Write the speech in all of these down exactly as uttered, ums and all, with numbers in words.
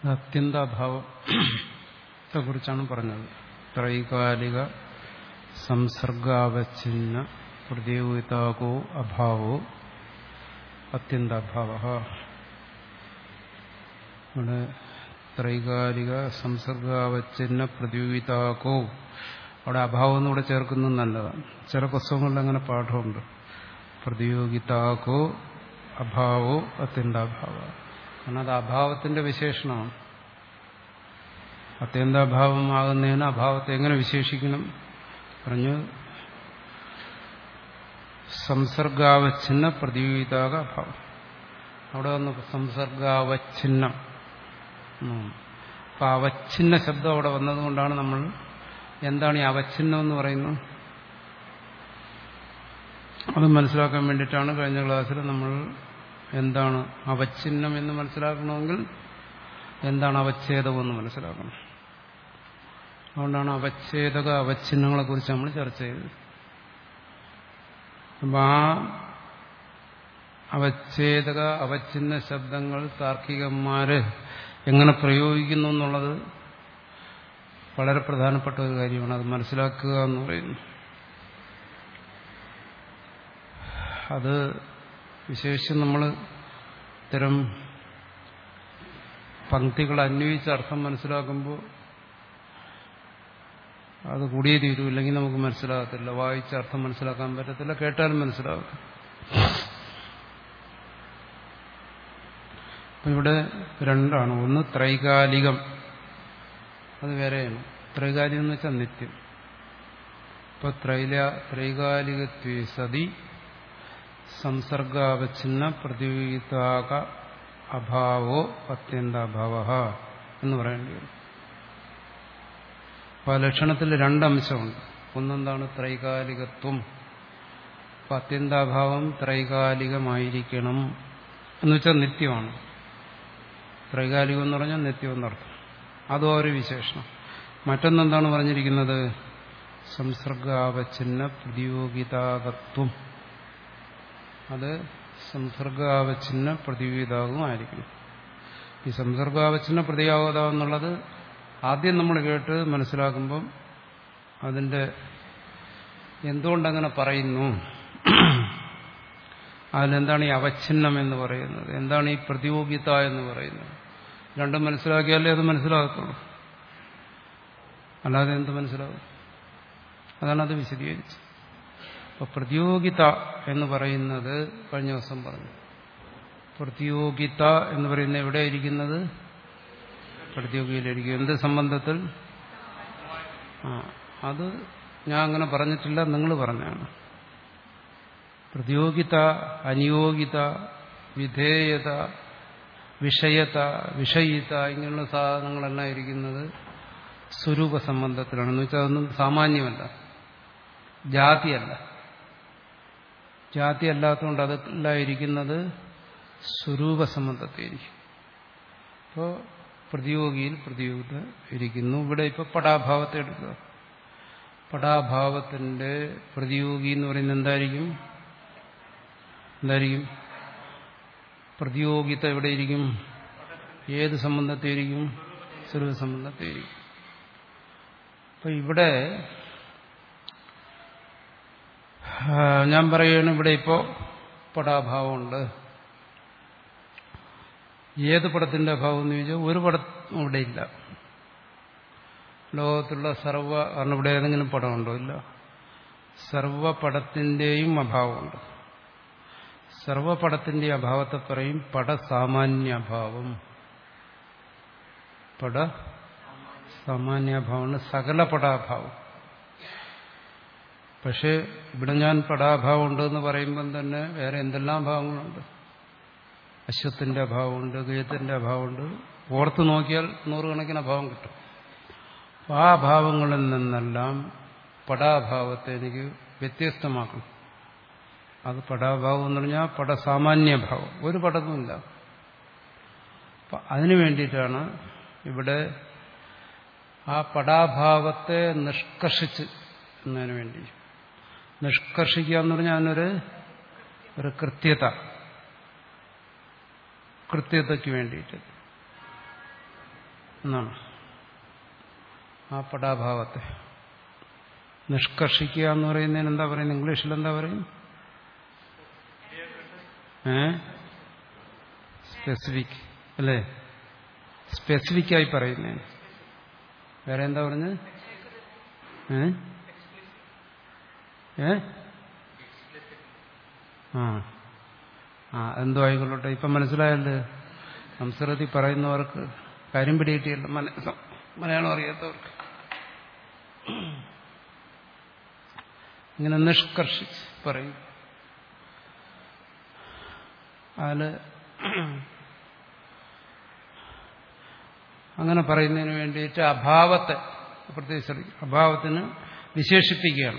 അത്യന്താഭാവത്തെ കുറിച്ചാണ് പറഞ്ഞത്. ത്രൈകാലിക സംസർഗാവച്ഛിന്ന പ്രതിയോഗിതാകോ അഭാവോ അത്യന്താഭാവ. ഇവിടെ ത്രൈകാലിക സംസർഗാവച്ഛിന്ന പ്രതിയോഗിതാകോ, അവിടെ അഭാവം എന്നൂടെ ചേർക്കുന്നത് നല്ലതാണ്. ചില പുസ്തകങ്ങളിൽ അങ്ങനെ പാഠമുണ്ട്. പ്രതിയോഗിതാകോ അഭാവോ അത്യന്താഭാവ. കാരണം അത് അഭാവത്തിന്റെ വിശേഷണമാണ്. അത്യന്താഭാവമാകുന്നതിന് അഭാവത്തെ എങ്ങനെ വിശേഷിക്കണം പറഞ്ഞു. സംസർഗാവച്ഛിന്ന പ്രതിയോഗിതാക അഭാവം. അവിടെ വന്ന് സംസർഗാവച്ഛിന്നം. അപ്പൊ അവച്ഛിന്ന ശബ്ദം അവിടെ വന്നതുകൊണ്ടാണ് നമ്മൾ എന്താണ് ഈ അവച്ഛിന്നം എന്ന് പറയുന്നത് അത് മനസ്സിലാക്കാൻ വേണ്ടിയിട്ടാണ് കഴിഞ്ഞ ക്ലാസ്സിൽ നമ്മൾ എന്താണ് അവച്ഛിന്നം എന്ന് മനസ്സിലാക്കണമെങ്കിൽ എന്താണ് അവച്ഛേദം എന്ന് മനസ്സിലാക്കണം. അതുകൊണ്ടാണ് അവച്ഛേദക അവച്ഛിന്നങ്ങളെ കുറിച്ച് നമ്മൾ ചർച്ച ചെയ്തത്. അപ്പം ആ അവച്ഛേദക അവച്ഛിന്ന ശബ്ദങ്ങൾ താർക്കികന്മാര് എങ്ങനെ പ്രയോഗിക്കുന്നു എന്നുള്ളത് വളരെ പ്രധാനപ്പെട്ട ഒരു കാര്യമാണ്. അത് മനസ്സിലാക്കുക എന്ന് പറയുന്നു. അത് വിശേഷിച്ച് നമ്മൾ ഇത്തരം പംക്തികൾ അന്വയിച്ച് അർത്ഥം മനസ്സിലാക്കുമ്പോൾ അത് കൂടിയേ തീരൂ, ഇല്ലെങ്കിൽ നമുക്ക് മനസ്സിലാകത്തില്ല. വായിച്ച അർത്ഥം മനസ്സിലാക്കാൻ പറ്റത്തില്ല, കേട്ടാലും മനസ്സിലാകത്തില്ല. അപ്പം ഇവിടെ രണ്ടാണ്. ഒന്ന് ത്രൈകാലികം, അത് വേറെയാണ്. ത്രൈകാലികം എന്ന് വെച്ചാൽ നിത്യം. ഇപ്പൊ ത്രൈല ത്രൈകാലികത്വേ സതി സംസർഗാവച്ഛിന്ന പ്രതിയോഗിതാക അഭാവോ അത്യന്താഭാവ എന്ന് പറയേണ്ടി വരും. അപ്പൊ ആ ലക്ഷണത്തിൽ രണ്ടംശമുണ്ട്. ഒന്നെന്താണ് ത്രൈകാലികത്വം. അപ്പൊ അത്യന്താഭാവം ത്രൈകാലികമായിരിക്കണം എന്ന് വെച്ചാൽ നിത്യമാണ്. ത്രൈകാലികം എന്ന് പറഞ്ഞാൽ നിത്യം എന്നർത്ഥം. അതും ഒരു വിശേഷണം. മറ്റൊന്നെന്താണ് പറഞ്ഞിരിക്കുന്നത്? സംസർഗാവച്ഛിന്ന പ്രതിയോഗിതാകത്വം. അത് സംസർഗാവച്ഛിന്ന പ്രതിയോഗിതാകമായിരിക്കണം. ഈ സംസർഗാവച്ഛിന്ന പ്രതിയോഗിതാകം എന്നുള്ളത് ആദ്യം നമ്മൾ കേട്ട് മനസ്സിലാക്കുമ്പം അതിൻ്റെ എന്തുകൊണ്ടങ്ങനെ പറയുന്നു, അതിലെന്താണ് ഈ അവച്ഛിന്നം എന്ന് പറയുന്നത്, എന്താണ് ഈ പ്രതിയോഗിത എന്ന് പറയുന്നത്, രണ്ടും മനസ്സിലാക്കിയാലേ അത് മനസ്സിലാകത്തുള്ളൂ. അല്ലാതെ എന്ത് മനസ്സിലാകും? അതാണ് അത് വിശദീകരിച്ചത്. അപ്പൊ പ്രതിയോഗിത എന്ന് പറയുന്നത് കഴിഞ്ഞ ദിവസം പറഞ്ഞു. പ്രതിയോഗിത എന്ന് പറയുന്നത് എവിടെ ഇരിക്കുന്നത്? പ്രതിയോഗിയിലിരിക്കും. എന്ത് സംബന്ധത്തിൽ? ആ അത് ഞാൻ അങ്ങനെ പറഞ്ഞിട്ടില്ല, നിങ്ങൾ പറഞ്ഞാണ്. പ്രതിയോഗിത, അനിയോഗിത, വിധേയത, വിഷയത, വിഷയിത ഇങ്ങനെയുള്ള സാധനങ്ങളെല്ലാം ഇരിക്കുന്നത് സ്വരൂപ സംബന്ധത്തിലാണ്. എന്ന് വെച്ചാൽ അതൊന്നും സാമാന്യമല്ല, ജാതിയല്ല. ജാതി അല്ലാത്തതുകൊണ്ട് അതെല്ലാം ഇരിക്കുന്നത് സ്വരൂപ സംബന്ധത്തിലിരിക്കും. അപ്പോൾ പ്രതിയോഗിയിൽ പ്രതിയോഗിത ഇരിക്കുന്നു. ഇവിടെ ഇപ്പോൾ പടാഭാവത്തെ എടുക്കുക. പടാഭാവത്തിന്റെ പ്രതിയോഗി എന്ന് പറയുന്നത് എന്തായിരിക്കും? എന്തായിരിക്കും പ്രതിയോഗിത? എവിടെ ഇരിക്കും? ഏത് സംബന്ധത്തിലിരിക്കും? സ്വരൂപ സംബന്ധത്തിലിരിക്കും. അപ്പൊ ഇവിടെ ഞാൻ പറയുകയാണ്, ഇവിടെ ഇപ്പോൾ പടാഭാവമുണ്ട്. ഏത് പടത്തിന്റെ അഭാവം എന്ന് ചോദിച്ചാൽ ഒരു പടം ഇവിടെ ഇല്ല. ലോകത്തുള്ള സർവ, കാരണം ഇവിടെ ഏതെങ്കിലും പടമുണ്ടോ? ഇല്ല. സർവപടത്തിന്റെയും അഭാവമുണ്ട്. സർവപടത്തിന്റെ അഭാവത്തെ പറയും പടസാമാന്യഭാവം. പട സാമാന്യഭാവമാണ് സകല പടാഭാവം. പക്ഷേ ഇവിടെ ഞാൻ പടാഭാവം ഉണ്ടെന്ന് പറയുമ്പം തന്നെ വേറെ എന്തെല്ലാം ഭാവങ്ങളുണ്ട്. അശ്വത്തിന്റെ അഭാവമുണ്ട്, ഗജത്തിന്റെ അഭാവമുണ്ട്. ഓർത്ത് നോക്കിയാൽ നൂറുകണക്കിന് അഭാവം കിട്ടും. ആ ഭാവങ്ങളിൽ നിന്നെല്ലാം പടാഭാവത്തെ എനിക്ക് വ്യത്യസ്തമാക്കണം. അത് പടാഭാവം എന്ന് പറഞ്ഞാൽ പടസാമാന്യഭാവം. ഒരു പടവുമില്ല. അപ്പം അതിനു വേണ്ടിയിട്ടാണ് ഇവിടെ ആ പടാഭാവത്തെ നിഷ്കർഷിച്ച് എന്നതിന് വേണ്ടി. നിഷ്കർഷിക്കുക എന്ന് പറഞ്ഞാൽ അതിനൊരു ഒരു കൃത്യത, കൃത്യതയ്ക്ക് വേണ്ടിയിട്ട്. എന്നാണ് ആ പടാഭാവത്തെ. നിഷ്കർഷിക്കുക എന്ന് പറയുന്നതിന് എന്താ പറയുന്നത്? ഇംഗ്ലീഷിൽ എന്താ പറയും? ഏ സ്പെസിഫിക് അല്ലേ? സ്പെസിഫിക്കായി പറയുന്നതിന് വേറെ എന്താ പറഞ്ഞത്? ഏ ഏ ആ ആ എന്തോ ആയിക്കൊള്ളട്ടെ. ഇപ്പം മനസ്സിലായല്ലേ? സംസ്കൃതത്തിൽ പറയുന്നവർക്ക് കാര്യം പിടികിട്ടിയല്ലോ, മലയാളം അറിയാത്തവർക്ക്. ഇങ്ങനെ നിഷ്കർഷിച്ച് പറയും. അതില് അങ്ങനെ പറയുന്നതിന് വേണ്ടിയിട്ട് അഭാവത്തെ പ്രത്യേകിച്ച് അഭാവത്തിന് വിശേഷിപ്പിക്കുകയാണ്.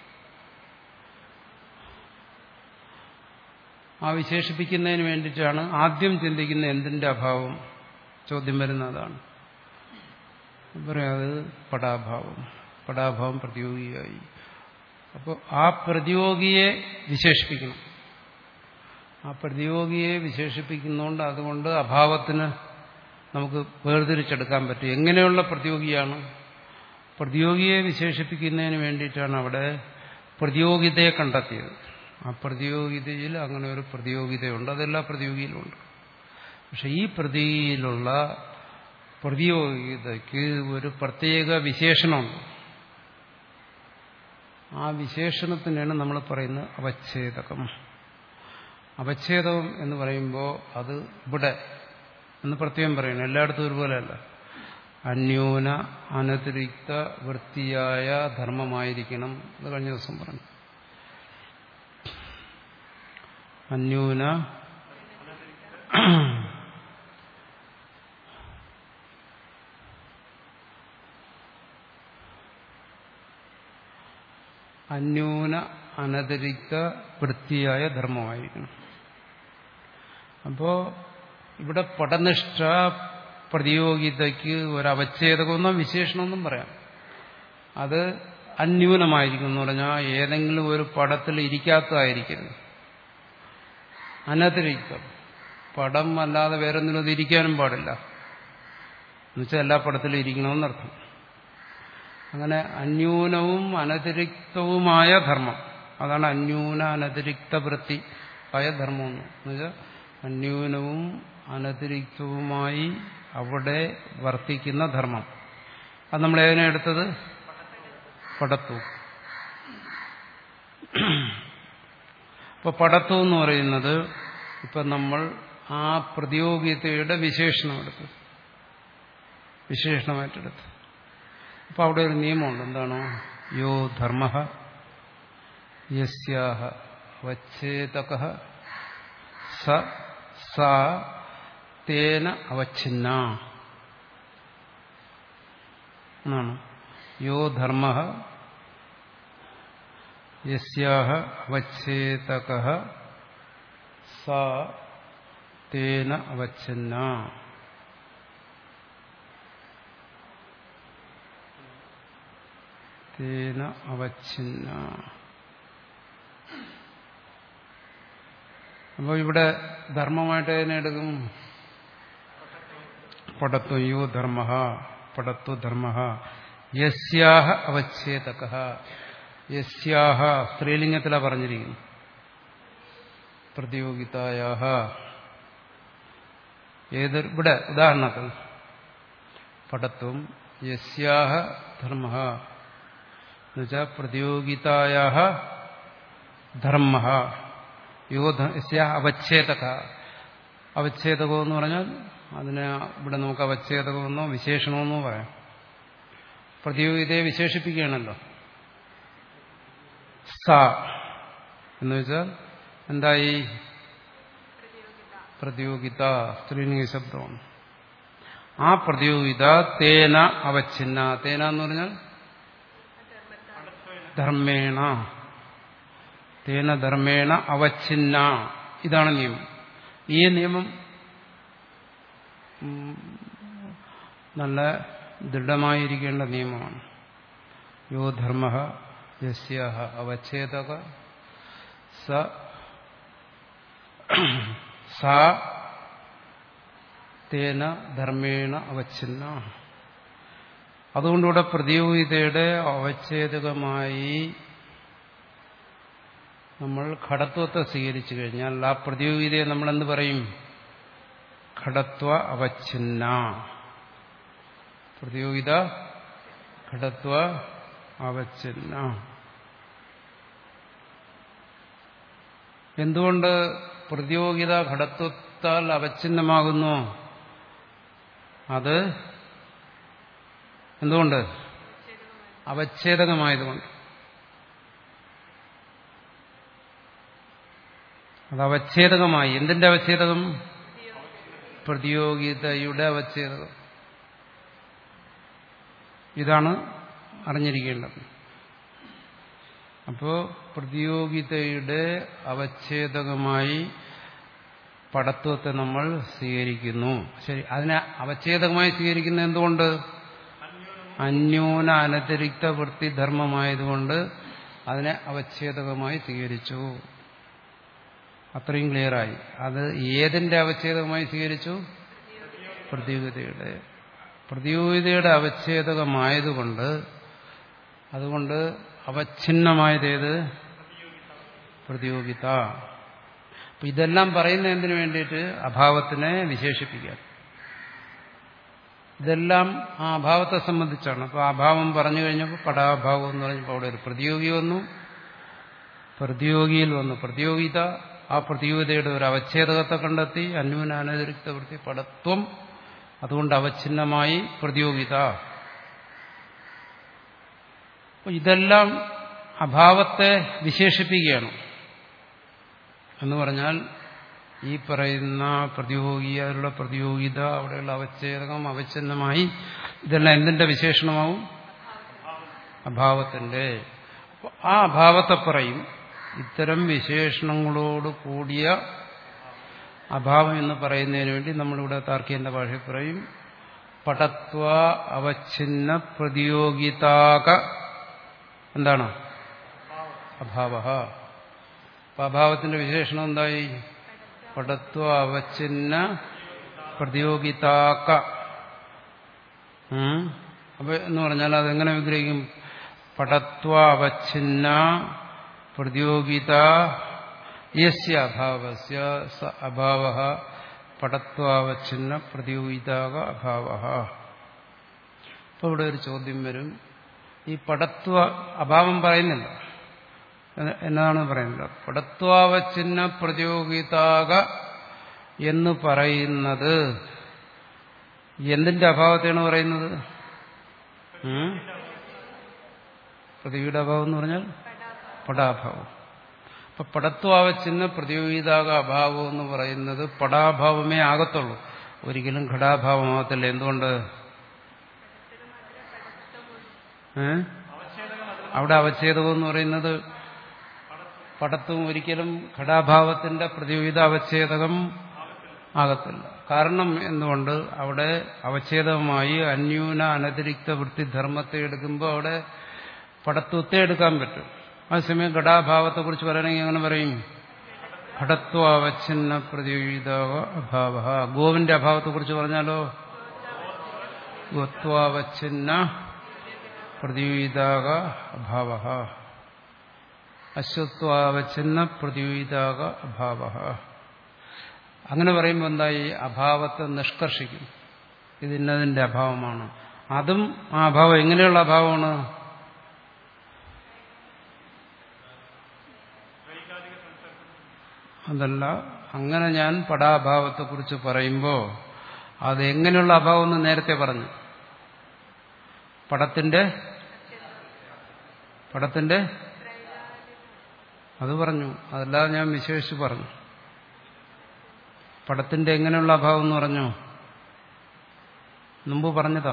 ആ വിശേഷിപ്പിക്കുന്നതിന് വേണ്ടിയിട്ടാണ് ആദ്യം ചിന്തിക്കുന്ന എന്തിന്റെ അഭാവം ചോദ്യം വരുന്നതാണ്. പറയാം അത് പടാഭാവം. പടാഭാവം പ്രതിയോഗിയായി. അപ്പോൾ ആ പ്രതിയോഗിയെ വിശേഷിപ്പിക്കണം. ആ പ്രതിയോഗിയെ വിശേഷിപ്പിക്കുന്നതുകൊണ്ട് അതുകൊണ്ട് അഭാവത്തിന് നമുക്ക് വേർതിരിച്ചെടുക്കാൻ പറ്റും. എങ്ങനെയുള്ള പ്രതിയോഗിയാണ്? പ്രതിയോഗിയെ വിശേഷിപ്പിക്കുന്നതിന് വേണ്ടിയിട്ടാണ് അവിടെ പ്രതിയോഗിതയെ കണ്ടെത്തിയത്. ആ പ്രതിയോഗിതയിൽ അങ്ങനെ ഒരു പ്രതിയോഗിതയുണ്ട്, അതെല്ലാ പ്രതിയോഗിയിലുണ്ട്. പക്ഷെ ഈ പ്രതിയിലുള്ള പ്രതിയോഗിതയ്ക്ക് ഒരു പ്രത്യേക വിശേഷണമുണ്ട്. ആ വിശേഷണത്തിനാണ് നമ്മൾ പറയുന്നത് അവച്ഛേദകം. അവച്ഛേദം എന്ന് പറയുമ്പോൾ അത് ഇവിടെ എന്ന് പ്രത്യേകം പറയണം, എല്ലായിടത്തും ഒരുപോലെയല്ല. അന്യൂന അനതിരിക്ത വൃത്തിയായ ധർമ്മമായിരിക്കണം. അത് കഴിഞ്ഞ ദിവസം പറഞ്ഞു. അന്യൂന അന്യൂന അനതിരിക്ത വൃത്തിയായ ധർമ്മമായിരിക്കണം. അപ്പോ ഇവിടെ പടനിഷ്ഠ പ്രതിയോഗിതയ്ക്ക് ഒരവച്ഛേദകമെന്നോ വിശേഷണമെന്നും പറയാം. അത് അന്യൂനമായിരിക്കും എന്ന് പറഞ്ഞാൽ ഏതെങ്കിലും ഒരു പടത്തിൽ ഇരിക്കാത്തതായിരിക്കരുത്. അനതിരിക്തം, പടം അല്ലാതെ വേറൊന്നിനും അത് ഇരിക്കാനും പാടില്ല. എന്നുവെച്ചാൽ എല്ലാ പടത്തിലും ഇരിക്കണമെന്നർത്ഥം. അങ്ങനെ അന്യൂനവും അനതിരിക്തവുമായ ധർമ്മം, അതാണ് അന്യൂന അനതിരിക്ത വൃത്തി ആയ ധർമ്മം എന്ന് വെച്ചാൽ അന്യൂനവും അനതിരിക്തവുമായി അവിടെ വർത്തിക്കുന്ന ധർമ്മം. അത് നമ്മൾ ഏതിനെ എടുത്തത്? പടത്വം. ഇപ്പൊ പടത്വം എന്ന് പറയുന്നത് ഇപ്പൊ നമ്മൾ ആ പ്രതിയോഗിതയുടെ വിശേഷണം എടുത്തു, വിശേഷണമായിട്ടെടുത്ത്. അപ്പൊ അവിടെ ഒരു നിയമമുണ്ട്. എന്താണ്? യോ ധർമ്മഃ യസ്യാഹ അവച്ഛേദകഃ സ സാ തേന അവച്ഛിന്ന എന്നാണ്. യോ ധർമ്മഃ യസ്യാഹ അവച്ഛേദകഃ സാ തേന അവച്ഛിന്ന. തേന അവച്ഛിന്ന. അപ്പോൾ ഇവിടെ ധർമ്മമായിട്ട് അതിനെ എടുക്കും പടത്വം. യോ ധർമ്മഃ പടത്വധർമ്മഃ യസ്യാഹ അവച്ഛേദകഃ. യസ്യാഹ സ്ത്രീലിംഗത്തിലാണ് പറഞ്ഞിരിക്കുന്നു. പ്രതിയോഗിതായാഹ ഏതൊരു ഇവിടെ ഉദാഹരണത്തിൽ പടത്വം യസ്യാഹ ധർമ്മഃ എന്നുവെച്ചാൽ പ്രതിയോഗിതായാഹ ധർമ്മഃ യോ യസ്യാഹ അവച്ഛേദക. അവച്ഛേദകം എന്ന് പറഞ്ഞാൽ അതിനെ ഇവിടെ നമുക്ക് അവച്ഛേദകമെന്നോ വിശേഷണമെന്നോ പറയാം. പ്രതിയോഗിതയെ വിശേഷിപ്പിക്കുകയാണല്ലോ. സ എന്ന് വെച്ചാൽ എന്തായി? പ്രതിയോഗിത, സ്ത്രീലിംഗ ശബ്ദമാണ്. ആ പ്രതിയോഗിത തേന അവച്ഛിന്ന. തേന എന്ന് പറഞ്ഞാൽ ധർമ്മേണ. തേന ധർമ്മേണ അവച്ഛിന്ന. ഇതാണ് നിയമം. ഈ നിയമം നല്ല ദൃഢമായിരിക്കേണ്ട നിയമമാണ്. യോ ധർമ്മഃ യസ്യാഹ അവച്ഛേദക സ സാ തേന ധർമ്മേണ അവച്ഛിന്ന. അതുകൊണ്ടിവിടെ പ്രതിയോഗിതയുടെ അവച്ഛേദകമായി നമ്മൾ ഘടത്വത്തെ സ്വീകരിച്ചു കഴിഞ്ഞാൽ ആ പ്രതിയോഗിതയെ നമ്മൾ എന്ത് പറയും? ഘടത്വ അവച്ഛിന്ന. പ്രതിയോഗിത ഘടത്വ അവച്ഛിന്ന. എന്തുകൊണ്ട് പ്രതിയോഗിത ഘടത്വത്താൽ അവച്ഛിന്നമാകുന്നു? അത് എന്തുകൊണ്ട്? അവച്ഛേദകമായതുകൊണ്ട്. അത് അവച്ഛേദകമായി. എന്തിന്റെ അവച്ഛേദകം? പ്രതിയോഗിതയുടെ അവച്ഛേദകം. ഇതാണ് അറിഞ്ഞിരിക്കേണ്ടത്. അപ്പോ പ്രതിയോഗിതയുടെ അവച്ഛേദകമായി പടത്വത്തെ നമ്മൾ സ്വീകരിക്കുന്നു. ശരി, അതിനെ അവച്ഛേദകമായി സ്വീകരിക്കുന്നത് എന്തുകൊണ്ട്? അന്യൂന അനതിരിക്ത വൃത്തിധർമ്മമായതുകൊണ്ട് അതിനെ അവച്ഛേദകമായി സ്വീകരിച്ചു. അത്രയും ക്ലിയറായി. അത് ഏതിന്റെ അവച്ഛേദകമായി സ്വീകരിച്ചു? പ്രതിയോഗിതയുടെ. പ്രതിയോഗിതയുടെ അവച്ഛേദകമായതുകൊണ്ട് അതുകൊണ്ട് അവച്ഛിന്നമായതേത്? പ്രതിയോഗിത. അപ്പൊ ഇതെല്ലാം പറയുന്ന എന്തിനു വേണ്ടിയിട്ട്? അഭാവത്തിനെ വിശേഷിപ്പിക്കാൻ. ഇതെല്ലാം ആ അഭാവത്തെ സംബന്ധിച്ചാണ്. അപ്പൊ അഭാവം പറഞ്ഞു കഴിഞ്ഞപ്പോൾ പടാഭാവം എന്ന് പറഞ്ഞപ്പോൾ അവിടെ ഒരു പ്രതിയോഗി വന്നു, പ്രതിയോഗിയിൽ വന്നു പ്രതിയോഗിത. ആ പ്രതിയോഗിതയുടെ ഒരു അവച്ഛേദകത്തെ കണ്ടെത്തി, അന്യൂന അനതിരിക്ത വൃത്തി പടത്വം. അതുകൊണ്ട് അവച്ഛിന്നമായി പ്രതിയോഗിത. ഇതെല്ലാം അഭാവത്തെ വിശേഷിപ്പിക്കുകയാണ്. എന്ന് പറഞ്ഞാൽ ഈ പറയുന്ന പ്രതിയോഗിയുള്ള പ്രതിയോഗിത, അവിടെയുള്ള അവച്ഛേദകം അവച്ഛിന്നമായി, ഇതെല്ലാം എന്തിന്റെ വിശേഷണമാവും? അഭാവത്തിന്റെ. ആ അഭാവത്തെ പറയും. ഇത്തരം വിശേഷണങ്ങളോട് കൂടിയ അഭാവം എന്ന് പറയുന്നതിന് വേണ്ടി നമ്മളിവിടെ താർക്കികന്റെ ഭാഷയിൽ പറയും പടത്വ അവച്ഛിന്ന പ്രതിയോഗിതാക എന്താണ്? അഭാവ. അപ്പൊ അഭാവത്തിന്റെ വിശേഷണം എന്തായി? പടത്വ അവച്ഛിന്ന പ്രതിയോഗിതാക. അപ്പൊ എന്ന് പറഞ്ഞാൽ അതെങ്ങനെ വിഗ്രഹിക്കും? പടത്വ അവച്ഛിന്ന പ്രതിയോഗിത യസ്യ അഭാവസ്യ സ അഭാവഃ പടത്വാവച്ഛിന്ന പ്രതിയോഗിതാക അഭാവഃ. അപ്പോൾ ഇവിടെ ഒരു ചോദ്യം വരും. ഈ പടത്വ അഭാവം പറയുന്നില്ല, എന്നാണ് പറയുന്നത്? പടത്വാവച്ഛിന്ന പ്രതിയോഗിതാക എന്ന് പറയുന്നത് എന്തിന്റെ അഭാവത്തെയാണ് പറയുന്നത്? പ്രതിയുടെ അഭാവം എന്ന് പറഞ്ഞാൽ പടാഭാവം. അപ്പൊ പടത്വാവച്ഛിന്ന പ്രതിയോഗിതാക അഭാവം എന്ന് പറയുന്നത് പടാഭാവമേ ആകത്തുള്ളൂ, ഒരിക്കലും ഘടാഭാവമാകത്തില്ല. എന്തുകൊണ്ട്? ഏ അവിടെ അവച്ഛേദകം എന്ന് പറയുന്നത് പടത്വം ഒരിക്കലും ഘടാഭാവത്തിന്റെ പ്രതിയോഗിത അവച്ഛേദകം ആകത്തില്ല. കാരണം എന്തുകൊണ്ട്? അവിടെ അവച്ഛേദമായി അന്യൂന അനതിരിക്ത വൃത്തിധർമ്മത്തെ എടുക്കുമ്പോൾ അവിടെ പടത്വത്തെ എടുക്കാൻ പറ്റും. അതേസമയം ഘടാഭാവത്തെ കുറിച്ച് പറയണമെങ്കിൽ എങ്ങനെ പറയും? ഘടത്വാവച്ഛിന്ന പ്രതിയോഗിത അഭാവ. ഗോവിന്റെ അഭാവത്തെ കുറിച്ച് പറഞ്ഞാലോ? ഗോത്വാവച്ഛിന്ന പ്രതിയോഗിതാക അഭാവ. അശ്വത്വാവച്ഛിന്ന പ്രതിയോഗിതാക അഭാവ. അങ്ങനെ പറയുമ്പോൾ എന്തായി? അഭാവത്തെ നിഷ്കർഷിക്കും. ഇത് ഇന്നതിന്റെ അഭാവമാണ്. അതും ആ അഭാവം എങ്ങനെയുള്ള അഭാവമാണ്? അതല്ല, അങ്ങനെ ഞാൻ പടാഭാവത്തെക്കുറിച്ച് പറയുമ്പോൾ അതെങ്ങനെയുള്ള അഭാവം എന്ന് നേരത്തെ പറഞ്ഞു. പടത്തിന്റെ പടത്തിന്റെ അത് പറഞ്ഞു. അതല്ലാതെ ഞാൻ വിശേഷിച്ച് പറഞ്ഞു. പടത്തിന്റെ എങ്ങനെയുള്ള അഭാവം എന്ന് പറഞ്ഞു? മുമ്പ് പറഞ്ഞതാ.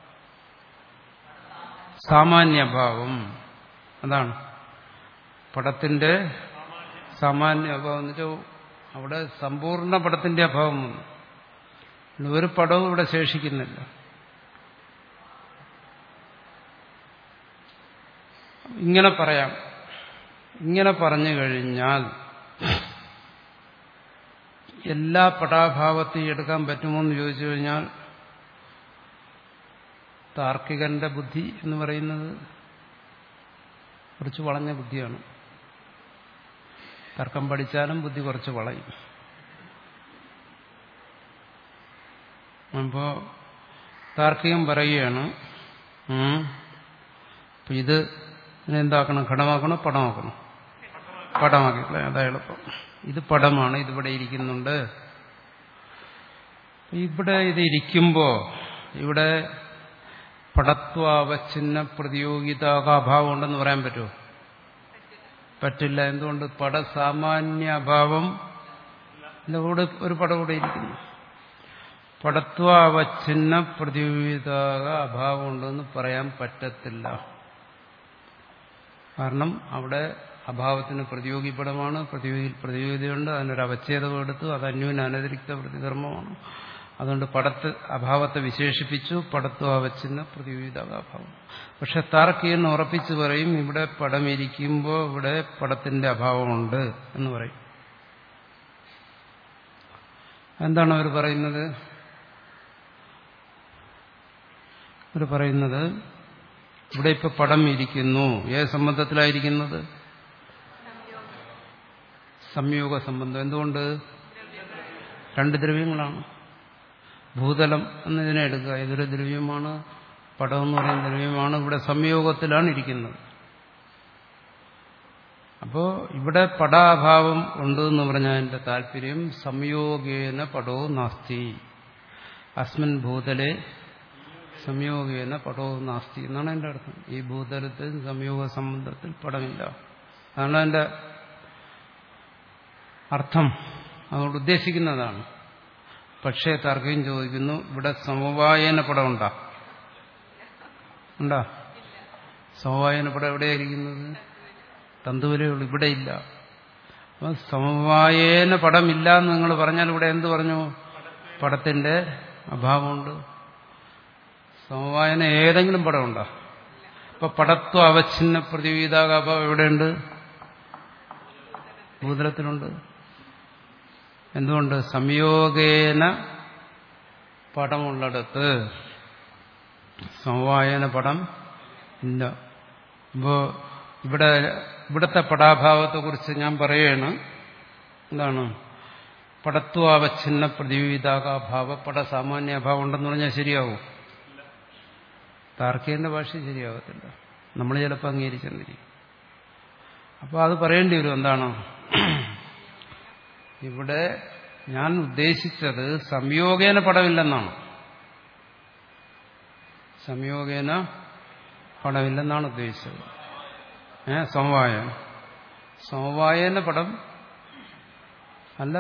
സാമാന്യഭാവം. അതാണ് പടത്തിന്റെ സാമാന്യ അഭാവം. എന്ന് വെച്ചാൽ അവിടെ സമ്പൂർണ്ണ പടത്തിന്റെ അഭാവം വന്നു. ഒരു പടവും ഇവിടെ ശേഷിക്കുന്നില്ല. ഇങ്ങനെ പറയാം. ഇങ്ങനെ പറഞ്ഞു കഴിഞ്ഞാൽ എല്ലാ പടാഭാവത്തെയും എടുക്കാൻ പറ്റുമോ എന്ന് ചോദിച്ചു കഴിഞ്ഞാൽ താർക്കികന്റെ ബുദ്ധി എന്ന് പറയുന്നത് കുറച്ച് വളഞ്ഞ ബുദ്ധിയാണ്. തർക്കം പഠിച്ചാലും ബുദ്ധി കുറച്ച് വളയും. അപ്പോ താർക്കികം പറയുകയാണ്, അപ്പൊ ഇത് എന്താക്കണം? ഘടമാക്കണോ പടമാക്കണോ? പടമാക്കിക്കളെ, അതാ എളുപ്പം. ഇത് പടമാണ്, ഇതിവിടെ ഇരിക്കുന്നുണ്ട്. ഇവിടെ ഇത് ഇരിക്കുമ്പോ ഇവിടെ പടത്വാവച്ഛിന്ന പ്രതിയോഗിതാഭാവം ഉണ്ടെന്ന് പറയാൻ പറ്റുമോ? പറ്റില്ല. എന്തുകൊണ്ട്? പടസാമാന്യ അഭാവം ഇവിടെ ഒരു പടം കൂടെ ഇരിക്കുന്നു. പടത്വാവച്ഛിന്ന പ്രതിയോഗിതാക അഭാവം ഉണ്ടെന്ന് പറയാൻ പറ്റത്തില്ല. കാരണം അവിടെ അഭാവത്തിന് പ്രതിയോഗി പടമാണ്, പ്രതിയോഗി പ്രതിയോഗിതയുണ്ട്, അതിനൊരു അവച്ഛേദം എടുത്തു, അത് അന്യൂന അനതിരിക്ത പ്രതികർമ്മമാണ്. അതുകൊണ്ട് പടത്ത് അഭാവത്തെ വിശേഷിപ്പിച്ചു, പടത്വാവച്ഛിന്ന പ്രതിയോഗിതാഭാവം. പക്ഷെ താർക്കികൻ ഉറപ്പിച്ചു പറയും, ഇവിടെ പടം ഇരിക്കുമ്പോൾ ഇവിടെ പടത്തിന്റെ അഭാവമുണ്ട് എന്ന് പറയും. എന്താണ് അവർ പറയുന്നത്? അവർ പറയുന്നത് ഇവിടെ ഇപ്പൊ പടം ഇരിക്കുന്നു. ഏത് സംബന്ധത്തിലായിരിക്കുന്നത്? സംയോഗ സംബന്ധം. എന്തുകൊണ്ട്? രണ്ട് ദ്രവ്യങ്ങളാണ്. ഭൂതലം എന്നതിനെ എടുക്കുക, ഇതൊരു ദ്രവ്യമാണ്. പടം എന്ന് പറയുന്ന ദ്രവ്യമാണ്. ഇവിടെ സംയോഗത്തിലാണ് ഇരിക്കുന്നത്. അപ്പോ ഇവിടെ പടാഭാവം ഉണ്ട് എന്ന് പറഞ്ഞാൽ എന്റെ താല്പര്യം സംയോഗേന പടോ നാസ്തി, അസ്മിൻ ഭൂതലെ സംയോഗേന പടോ നാസ്തി എന്നാണ് എന്റെ അർത്ഥം. ഈ ഭൂതലത്തിൽ സംയോഗ സംബന്ധത്തിൽ പടമില്ല. അതാണ് എന്റെ അർത്ഥം. അതുകൊണ്ട് ഉദ്ദേശിക്കുന്നതാണ്. പക്ഷേ തർക്കം ചോദിക്കുന്നു, ഇവിടെ സമവായന പടം ഉണ്ടാ ഉണ്ടാ സമവായന പടം എവിടെയായിരിക്കുന്നത്? തന്തുവരെയുള്ളൂ, ഇവിടെ ഇല്ല. അപ്പൊ സമവായേന പടമില്ല എന്ന് നിങ്ങൾ പറഞ്ഞാൽ ഇവിടെ എന്ത് പറഞ്ഞു? പടത്തിന്റെ അഭാവമുണ്ട്. സമവായന ഏതെങ്കിലും പടമുണ്ടോ? അപ്പൊ പടത്വ അവച്ഛിന്ന പ്രതിവിധാഭാവം എവിടെയുണ്ട്? ഭൂതലത്തിലുണ്ട്. എന്തുകൊണ്ട്? സംയോഗേന പടമുള്ളിടത്ത് സമവായന പടം ഇല്ല. അപ്പോ ഇവിടെ ഇവിടുത്തെ പടാഭാവത്തെക്കുറിച്ച് ഞാൻ പറയുകയാണ്. എന്താണ്? പടത്വാവച്ഛിന്ന പ്രതിവിധാഭാവ പട സാമാന്യ അഭാവം ഉണ്ടെന്ന് പറഞ്ഞാൽ ശരിയാവും? താർക്കികന്റെ ഭാഷ ശരിയാവത്തില്ല. നമ്മൾ ചിലപ്പോൾ അംഗീകരിച്ചെന്നിരിക്കും. അപ്പോൾ അത് പറയേണ്ടി വരും. എന്താണ്? ഇവിടെ ഞാൻ ഉദ്ദേശിച്ചത് സംയോഗേന പടമില്ലെന്നാണ്. സംയോഗേന പടമില്ലെന്നാണ് ഉദ്ദേശിച്ചത്. ഏ സമവായന സമവായന പടം അല്ല.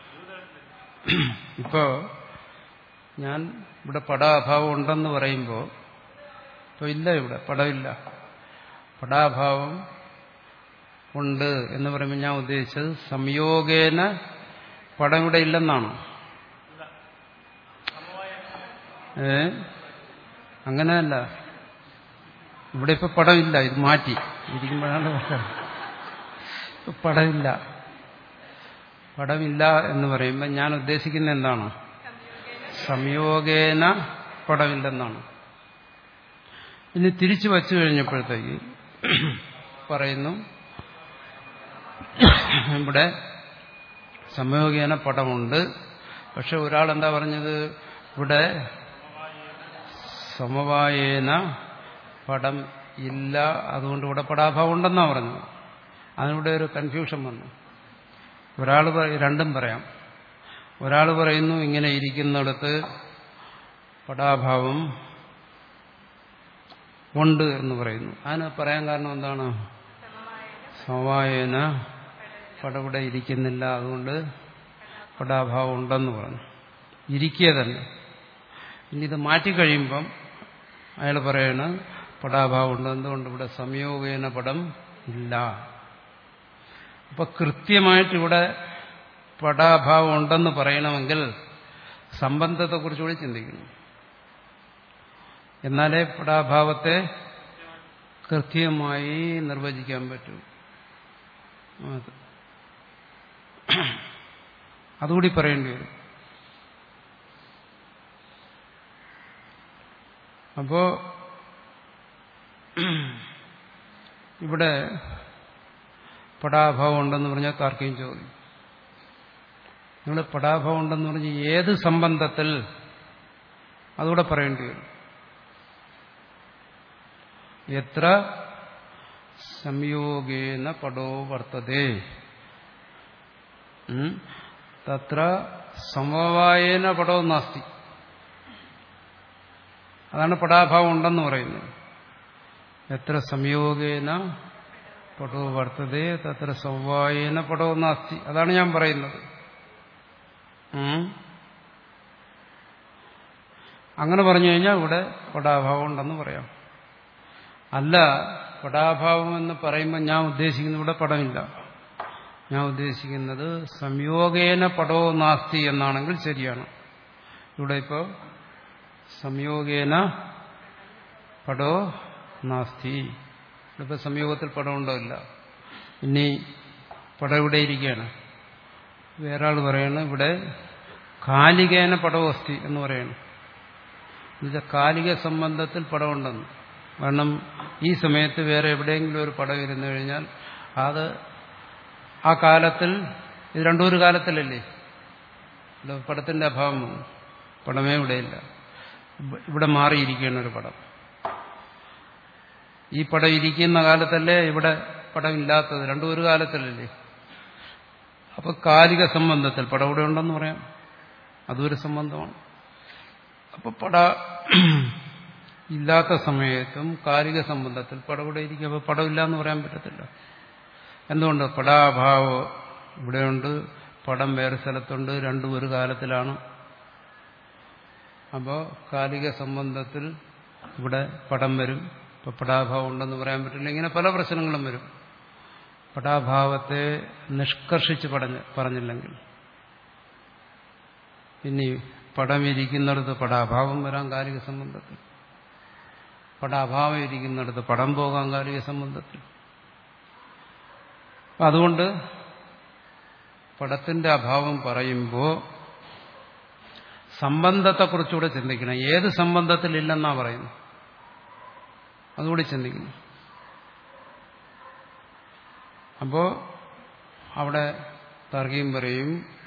ഇപ്പോ ഞാൻ ഇവിടെ പടാഭാവം ഉണ്ടെന്ന് പറയുമ്പോൾ ഇപ്പൊ ഇല്ല, ഇവിടെ പടമില്ല. പടാഭാവം ഉണ്ട് എന്ന് പറയുമ്പോൾ ഞാൻ ഉദ്ദേശിച്ചത് സംയോഗേന പടം ഇവിടെ ഇല്ലെന്നാണ്. ഏ അങ്ങനെയല്ല. ഇവിടെ ഇപ്പൊ പടമില്ല, ഇത് മാറ്റി ഇരിക്കുമ്പോഴാണ് ഇപ്പൊ പടമില്ല. പടമില്ല എന്ന് പറയുമ്പോൾ ഞാൻ ഉദ്ദേശിക്കുന്നത് എന്താണ്? സംയോഗേന പടമില്ലെന്നാണ്. ഇനി തിരിച്ചു വച്ചു കഴിഞ്ഞപ്പോഴത്തേക്ക് പറയുന്നു, ഇവിടെ സംയോഗേന പടമുണ്ട്. പക്ഷെ ഒരാൾ എന്താ പറഞ്ഞത്? ഇവിടെ സമവായേന പടം ഇല്ല, അതുകൊണ്ട് ഇവിടെ പടാഭാവം ഉണ്ടെന്നാ പറഞ്ഞത്. അതിനിവിടെ ഒരു കൺഫ്യൂഷൻ വന്നു. ഒരാൾ രണ്ടും പറയാം. ഒരാൾ പറയുന്നു ഇങ്ങനെ ഇരിക്കുന്നിടത്ത് പടാഭാവം ഉണ്ട് എന്ന് പറയുന്നു. അതിന് പറയാൻ കാരണം എന്താണ്? സമവായേന പടം ഇവിടെ ഇരിക്കുന്നില്ല, അതുകൊണ്ട് പടാഭാവം ഉണ്ടെന്ന് പറഞ്ഞു. ഇരിക്കുക തന്നെ. ഇനി ഇത് മാറ്റിക്കഴിയുമ്പം അയാൾ പറയണ പടാഭാവം ഉണ്ട്. എന്തുകൊണ്ട്? ഇവിടെ സംയോഗേന പടം ഇല്ല. അപ്പൊ കൃത്യമായിട്ട് ഇവിടെ പടാഭാവം ഉണ്ടെന്ന് പറയണമെങ്കിൽ സംബന്ധത്തെക്കുറിച്ചുകൂടി ചിന്തിക്കണം. എന്നാലേ പടാഭാവത്തെ കൃത്യമായി നിർവചിക്കാൻ പറ്റൂ. അതുകൂടി പറയേണ്ടി വരും. അപ്പോ ഇവിടെ പടാഭാവം ഉണ്ടെന്ന് പറഞ്ഞാൽ താർക്കികം ചോദിക്കും. നിങ്ങൾ പടാഭാവം ഉണ്ടെന്ന് പറഞ്ഞ് ഏത് സംബന്ധത്തിൽ അതുകൂടെ പറയേണ്ടി വരും. എത്ര സംയോഗേന പടോ വർത്തതേ തത്ര സമവായേന പടോ നാസ്തി. അതാണ് പടാഭാവം ഉണ്ടെന്ന് പറയുന്നത്. എത്ര സംയോഗേന പടോ വർത്തതേ തത്ര സമവായേന പടോ നാസ്തി. അതാണ് ഞാൻ പറയുന്നത്. അങ്ങനെ പറഞ്ഞു കഴിഞ്ഞാൽ ഇവിടെ പടാഭാവം ഉണ്ടെന്ന് പറയാം. അല്ല, പടാഭാവം എന്ന് പറയുമ്പോൾ ഞാൻ ഉദ്ദേശിക്കുന്നത് ഇവിടെ പടമില്ല, ഞാൻ ഉദ്ദേശിക്കുന്നത് സംയോഗേന പടോ നാസ്തി എന്നാണെങ്കിൽ ശരിയാണ്. ഇവിടെ ഇപ്പോൾ സംയോഗേന പടോ നാസ്തി, ഇവിടെ സംയോഗത്തിൽ പടമുണ്ടോ ഇല്ല. ഇനി പടം ഇവിടെ ഇരിക്കുകയാണ്. വേറെ ആൾ പറയണ ഇവിടെ കാലികേന പടോ അസ്തി എന്ന് പറയണം. എന്നുവെച്ചാൽ കാലിക സംബന്ധത്തിൽ പടമുണ്ടെന്ന്. കാരണം ഈ സമയത്ത് വേറെ എവിടെയെങ്കിലും ഒരു പടം ഇരുന്നു കഴിഞ്ഞാൽ അത് ആ കാലത്തിൽ, ഇത് രണ്ടും ഒരു കാലത്തിലല്ലേ, ഇവിടെ പടത്തിന്റെ അഭാവം, പടമേ ഇവിടെയില്ല, ഇവിടെ മാറിയിരിക്കുകയാണ് ഒരു പടം. ഈ പടം ഇരിക്കുന്ന കാലത്തല്ലേ ഇവിടെ പടമില്ലാത്തത്, രണ്ടും ഒരു കാലത്തിലല്ലേ. അപ്പൊ കാലിക സംബന്ധത്തിൽ പടം ഇവിടെ ഉണ്ടെന്ന് പറയാം, അതൊരു സംബന്ധമാണ്. അപ്പൊ പട ഇല്ലാത്ത സമയത്തും കാലിക സംബന്ധത്തിൽ പടം ഇവിടെ ഇരിക്കും. അപ്പൊ പടമില്ല എന്ന് പറയാൻ പറ്റത്തില്ല. എന്തുകൊണ്ട്? പടാഭാവം ഇവിടെയുണ്ട്, പടം വേറെ സ്ഥലത്തുണ്ട്, രണ്ടും ഒരു കാലത്തിലാണ്. അപ്പോൾ കാലിക സംബന്ധത്തിൽ ഇവിടെ പടം വരും. ഇപ്പൊ പടാഭാവം ഉണ്ടെന്ന് പറയാൻ പറ്റില്ല. ഇങ്ങനെ പല പ്രശ്നങ്ങളും വരും. പടാഭാവത്തെ നിഷ്കർഷിച്ച് പറഞ്ഞ പറഞ്ഞില്ലെങ്കിൽ ഇനി പടം ഇരിക്കുന്നിടത്ത് പടാഭാവം വരാൻ കാലിക സംബന്ധത്തിൽ, പടാഭാവം ഇരിക്കുന്നിടത്ത് പടം പോകാൻ കാലിക സംബന്ധത്തിൽ. അതുകൊണ്ട് പടത്തിന്റെ അഭാവം പറയുമ്പോൾ സംബന്ധത്തെക്കുറിച്ചുകൂടെ ചിന്തിക്കണം. ഏത് സംബന്ധത്തിലില്ലെന്നാ പറയുന്നു, അതുകൂടി ചിന്തിക്കുന്നു. അപ്പോ അവിടെ താർക്കികം പറയും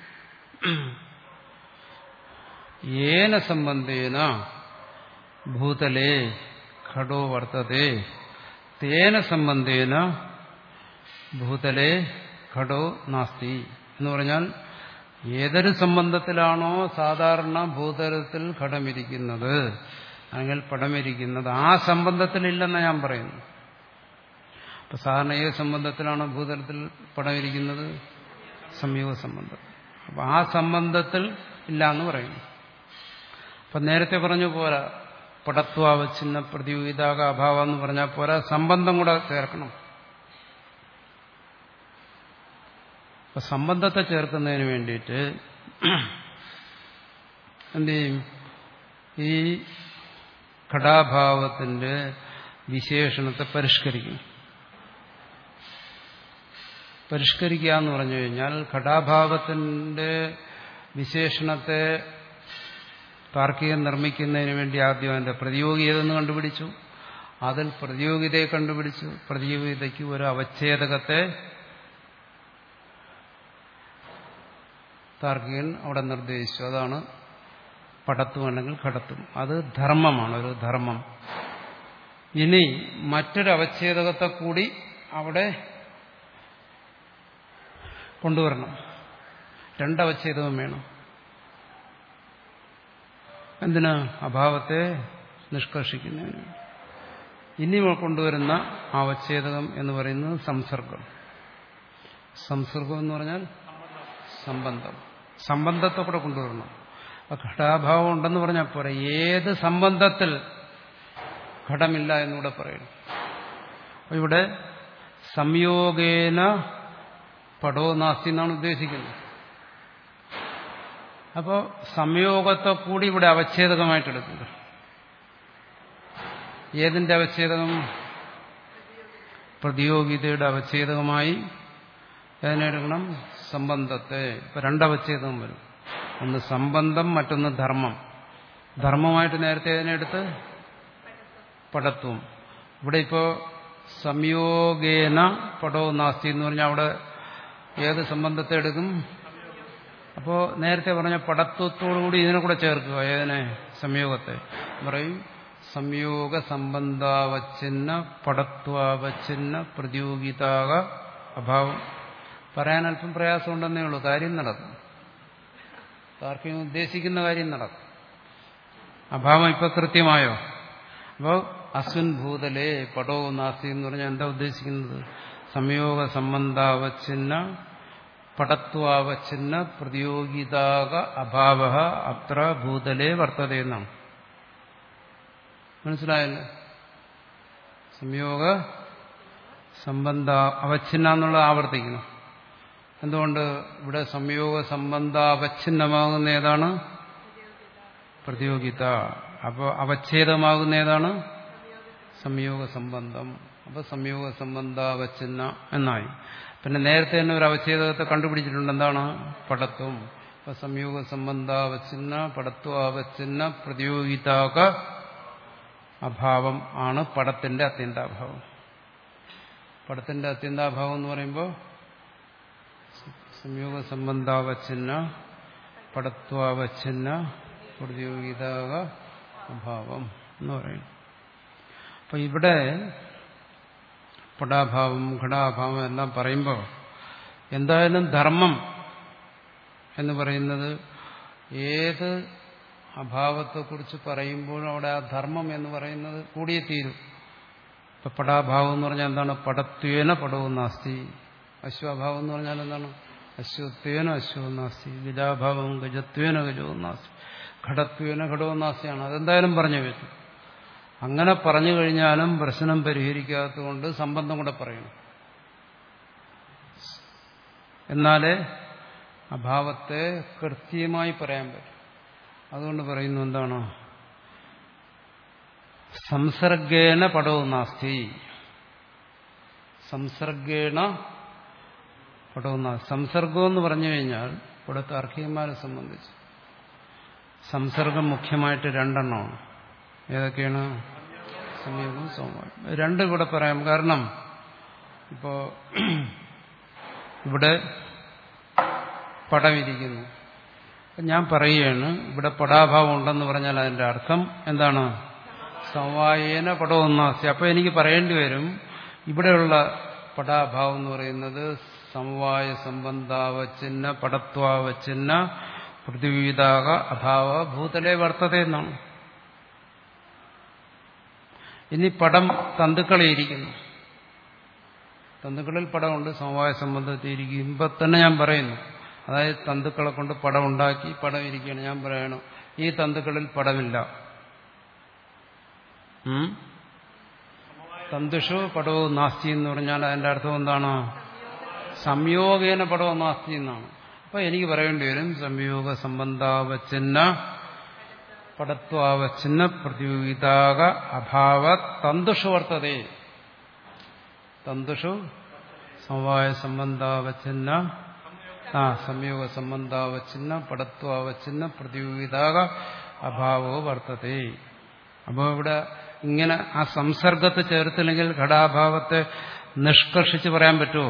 ഏന സംബന്ധേന ഭൂതലേ ഘടോ വർത്തതേ തേന സംബന്ധേന ഭൂതലേ ഘടോ നാസ്തി എന്ന് പറഞ്ഞാൽ ഏതൊരു സംബന്ധത്തിലാണോ സാധാരണ ഭൂതലത്തിൽ ഘടമിരിക്കുന്നത് അല്ലെങ്കിൽ പടമിരിക്കുന്നത് ആ സംബന്ധത്തിലില്ലെന്ന് ഞാൻ പറയുന്നു. അപ്പൊ സാധാരണ ഏത് സംബന്ധത്തിലാണോ ഭൂതലത്തിൽ പടമിരിക്കുന്നത്? സംയോഗ സംബന്ധം. അപ്പൊ ആ സംബന്ധത്തിൽ ഇല്ല എന്ന് പറയുന്നു. അപ്പൊ നേരത്തെ പറഞ്ഞു പോരാ, പടത്വാവച്ഛിന്ന പ്രതിയോഗിതാക അഭാവം എന്ന് പറഞ്ഞാൽ പോരാ, സംബന്ധം കൂടെ ചേർക്കണം. അപ്പൊ സംബന്ധത്തെ ചേർക്കുന്നതിന് വേണ്ടിയിട്ട് എന്ത് ചെയ്യും? ഈ ഘടാഭാവത്തിന്റെ വിശേഷണത്തെ പരിഷ്കരിക്കും. പരിഷ്കരിക്കുക എന്ന് പറഞ്ഞു കഴിഞ്ഞാൽ ഘടാഭാവത്തിന്റെ വിശേഷണത്തെ താർക്കികം നിർമ്മിക്കുന്നതിന് വേണ്ടി ആദ്യം അതിന്റെ പ്രതിയോഗിയതെന്ന് കണ്ടുപിടിച്ചു. അതിൽ പ്രതിയോഗിതയെ കണ്ടുപിടിച്ചു. പ്രതിയോഗിതയ്ക്ക് ഒരു അവച്ഛേദകത്തെ താർക്കികൻ അവിടെ നിർദ്ദേശിച്ചു. അതാണ് പടത്വം അല്ലെങ്കിൽ ഘടത്വം. അത് ധർമ്മമാണ്, ഒരു ധർമ്മം. ഇനി മറ്റൊരു അവച്ഛേദകത്തെ കൂടി അവിടെ കൊണ്ടുവരണം. രണ്ടവച്ഛേദവും വേണം. എന്തിനാ? അഭാവത്തെ നിഷ്കർഷിക്കുന്നതിന്. ഇനി കൊണ്ടുവരുന്ന അവച്ഛേദകം എന്ന് പറയുന്നത് സംസർഗം. സംസർഗം എന്ന് പറഞ്ഞാൽ സംബന്ധം. സംബന്ധത്തെ കൂടെ കൊണ്ടുവരണം. ഘടാഭാവം ഉണ്ടെന്ന് പറഞ്ഞാൽ പോരാ, ഏത് സംബന്ധത്തിൽ ഘടമില്ല എന്നൂടെ പറയണം. ഇവിടെ സംയോഗേന പടോ നാസ്തി എന്നാണ് ഉദ്ദേശിക്കുന്നത്. അപ്പോൾ സംയോഗത്തെ കൂടി ഇവിടെ അവച്ഛേദകമായിട്ടെടുക്കുക. ഏതിന്റെ അവച്ഛേദകം? പ്രതിയോഗിതയുടെ അവച്ഛേദകമായി അതിനെടുക്കണം സംബന്ധത്തെ. ഇപ്പൊ രണ്ടവച്ഛേദം വരും. ഒന്ന് സംബന്ധം, മറ്റൊന്ന് ധർമ്മം. ധർമ്മമായിട്ട് നേരത്തെ അതിനെടുത്ത് പടത്വം. ഇവിടെ ഇപ്പോ സംയോഗേന പടോ നാസ്തി എന്ന് പറഞ്ഞാൽ അവിടെ ഏത് സംബന്ധത്തെ എടുക്കും? അപ്പോൾ നേരത്തെ പറഞ്ഞ പടത്വത്തോടുകൂടി ഇതിനെ കൂടെ ചേർക്കുക. ഏതിനെ? സംയോഗത്തെ. പറയും സംയോഗ സംബന്ധാവച്ഛിന്ന പടത്വാവച്ഛിന്ന പ്രതിയോഗിതാക അഭാവം. പറയാൻ അല്പം പ്രയാസമുണ്ടെന്നേ ഉള്ളൂ. കാര്യം നടക്കും. താർക്കികം ഉദ്ദേശിക്കുന്ന കാര്യം നടക്കും. അഭാവം ഇപ്പൊ കൃത്യമായോ? അപ്പോൾ അസ്വിൻ ഭൂതലേ പടോ നാസ്തി എന്ന് പറഞ്ഞാൽ എന്താ ഉദ്ദേശിക്കുന്നത്? സംയോഗ സംബന്ധാവച്ഛിന്ന പടത്വാവച്ഛിന്ന പ്രതിയോഗിതാക അഭാവ അത്ര ഭൂതലേ വർത്തതേ എന്നാണ്. മനസ്സിലായല്ലോ? സംയോഗ സംബന്ധ അവച്ഛിന്ന എന്നുള്ള ആവർത്തിക്കുന്നു. എന്തുകൊണ്ട്? ഇവിടെ സംയോഗ സംബന്ധാവച്ഛിന്നമാകുന്ന ഏതാണ്? പ്രതിയോഗിത. അപ്പോൾ അവച്ഛേദമാകുന്ന ഏതാണ്? സംയോഗ സംബന്ധം. അപ്പൊ സംയോഗ സംബന്ധാവച്ഛിന്ന എന്നായി. പിന്നെ നേരത്തെ തന്നെ ഒരു അവച്ഛേദത്തെ കണ്ടുപിടിച്ചിട്ടുണ്ട്. എന്താണ്? പടത്വം. അപ്പൊ സംയോഗ സംബന്ധാവച്ഛിന്ന പടത്വാവച്ഛിന്ന പ്രതിയോഗിതാക അഭാവം ആണ് പടത്തിന്റെ അത്യന്താഭാവം. പടത്തിന്റെ അത്യന്താഭാവം എന്ന് പറയുമ്പോൾ സംയോഗ സംബന്ധാവച്ഛിന്ന പടത്വാവച്ഛിന്ന പ്രതിയോഗിതാക അഭാവം എന്ന് പറയുന്നു. അപ്പൊ ഇവിടെ പടാഭാവം ഘടാഭാവം എല്ലാം പറയുമ്പോൾ എന്തായാലും ധർമ്മം എന്ന് പറയുന്നത് ഏത് അഭാവത്തെക്കുറിച്ച് പറയുമ്പോഴും അവിടെ ആ ധർമ്മം എന്ന് പറയുന്നത് കൂടിയേ തീരും. ഇപ്പൊ പടാഭാവം എന്ന് പറഞ്ഞാൽ എന്താണ്? പടത്വേന പടവും നാസ്തി. അശ്വാഭാവം എന്ന് പറഞ്ഞാൽ എന്താണ്? അശ്വത്വേന അശ്വവും നാസ്തി. ഗജാഭാവം ഗജത്വേന ഗജവും നാസ്തി. ഘടത്വേന ഘടവും നാസ്തിയാണ്. അതെന്തായാലും പറഞ്ഞു വെച്ചു. അങ്ങനെ പറഞ്ഞു കഴിഞ്ഞാലും പ്രശ്നം പരിഹരിക്കാത്തതുകൊണ്ട് സംബന്ധം കൂടെ പറയണം. എന്നാലേ അഭാവത്തെ കൃത്യമായി പറയാൻ പറ്റും. അതുകൊണ്ട് പറയുന്നു എന്താണ്? സംസർഗേണ പടോ നാസ്തി. സംസർഗേണ പടോ നാസ്തി. സംസർഗം എന്ന് പറഞ്ഞു കഴിഞ്ഞാൽ ഇവിടെ താർക്കികന്മാരെ സംബന്ധിച്ച് സംസർഗം മുഖ്യമായിട്ട് രണ്ടെണ്ണമാണ്. ഏതൊക്കെയാണ്? സംയോഗവും സമവായം. രണ്ടും ഇവിടെ പറയാം. കാരണം ഇപ്പോ ഇവിടെ പടമിരിക്കുന്നു. ഞാൻ പറയുകയാണ് ഇവിടെ പടാഭാവം ഉണ്ടെന്ന് പറഞ്ഞാൽ അതിന്റെ അർത്ഥം എന്താണ്? സമവായേന പടവും നാസ്തി. അപ്പൊ എനിക്ക് പറയേണ്ടി വരും ഇവിടെയുള്ള പടാഭാവം എന്ന് പറയുന്നത് സമവായ സംബന്ധാവച്ഛിന്ന പടത്വാവച്ഛിന്ന പ്രതിവിധാക അഭാവ ഭൂതലേ വർത്തത എന്നാണ്. ഇനി പടം തന്തുക്കളിരിക്കുന്നു. തന്തുക്കളിൽ പടമുണ്ട്. സമവായ സംബന്ധത്തിൽ ഇരിക്കുമ്പോൾ തന്നെ ഞാൻ പറയുന്നു. അതായത് തന്തുക്കളെ കൊണ്ട് പടം ഉണ്ടാക്കി പടം ഇരിക്കുകയാണ്. ഞാൻ പറയണം ഈ തന്തുക്കളിൽ പടമില്ല. തന്തുഷു പടവും നാസ്തി എന്ന് പറഞ്ഞാൽ അതിന്റെ അർത്ഥം എന്താണ്? സംയോഗേന പടവും നാസ്തി എന്നാണ്. അപ്പൊ എനിക്ക് പറയേണ്ടി വരും സംയോഗ സംബന്ധാവച്ഛിന്ന പടത്വാവച്ഛിന്ന പ്രതിയോഗിതാക അഭാവ തന്തുഷു വർത്തതേ. തന്തുഷു സമവായ സംബന്ധാവച്ഛിന്ന ആ സംയോഗ സംബന്ധാവച്ഛിന്ന പടത്വാവച്ഛിന്ന പ്രതിയോഗിതാക അഭാവോ വർത്തതേ. അപ്പോൾ ഇവിടെ ഇങ്ങനെ ആ സംസർഗത്തെ ചേർത്തില്ലെങ്കിൽ ഘടാഭാവത്തെ നിഷ്കർഷിച്ച് പറയാൻ പറ്റുമോ?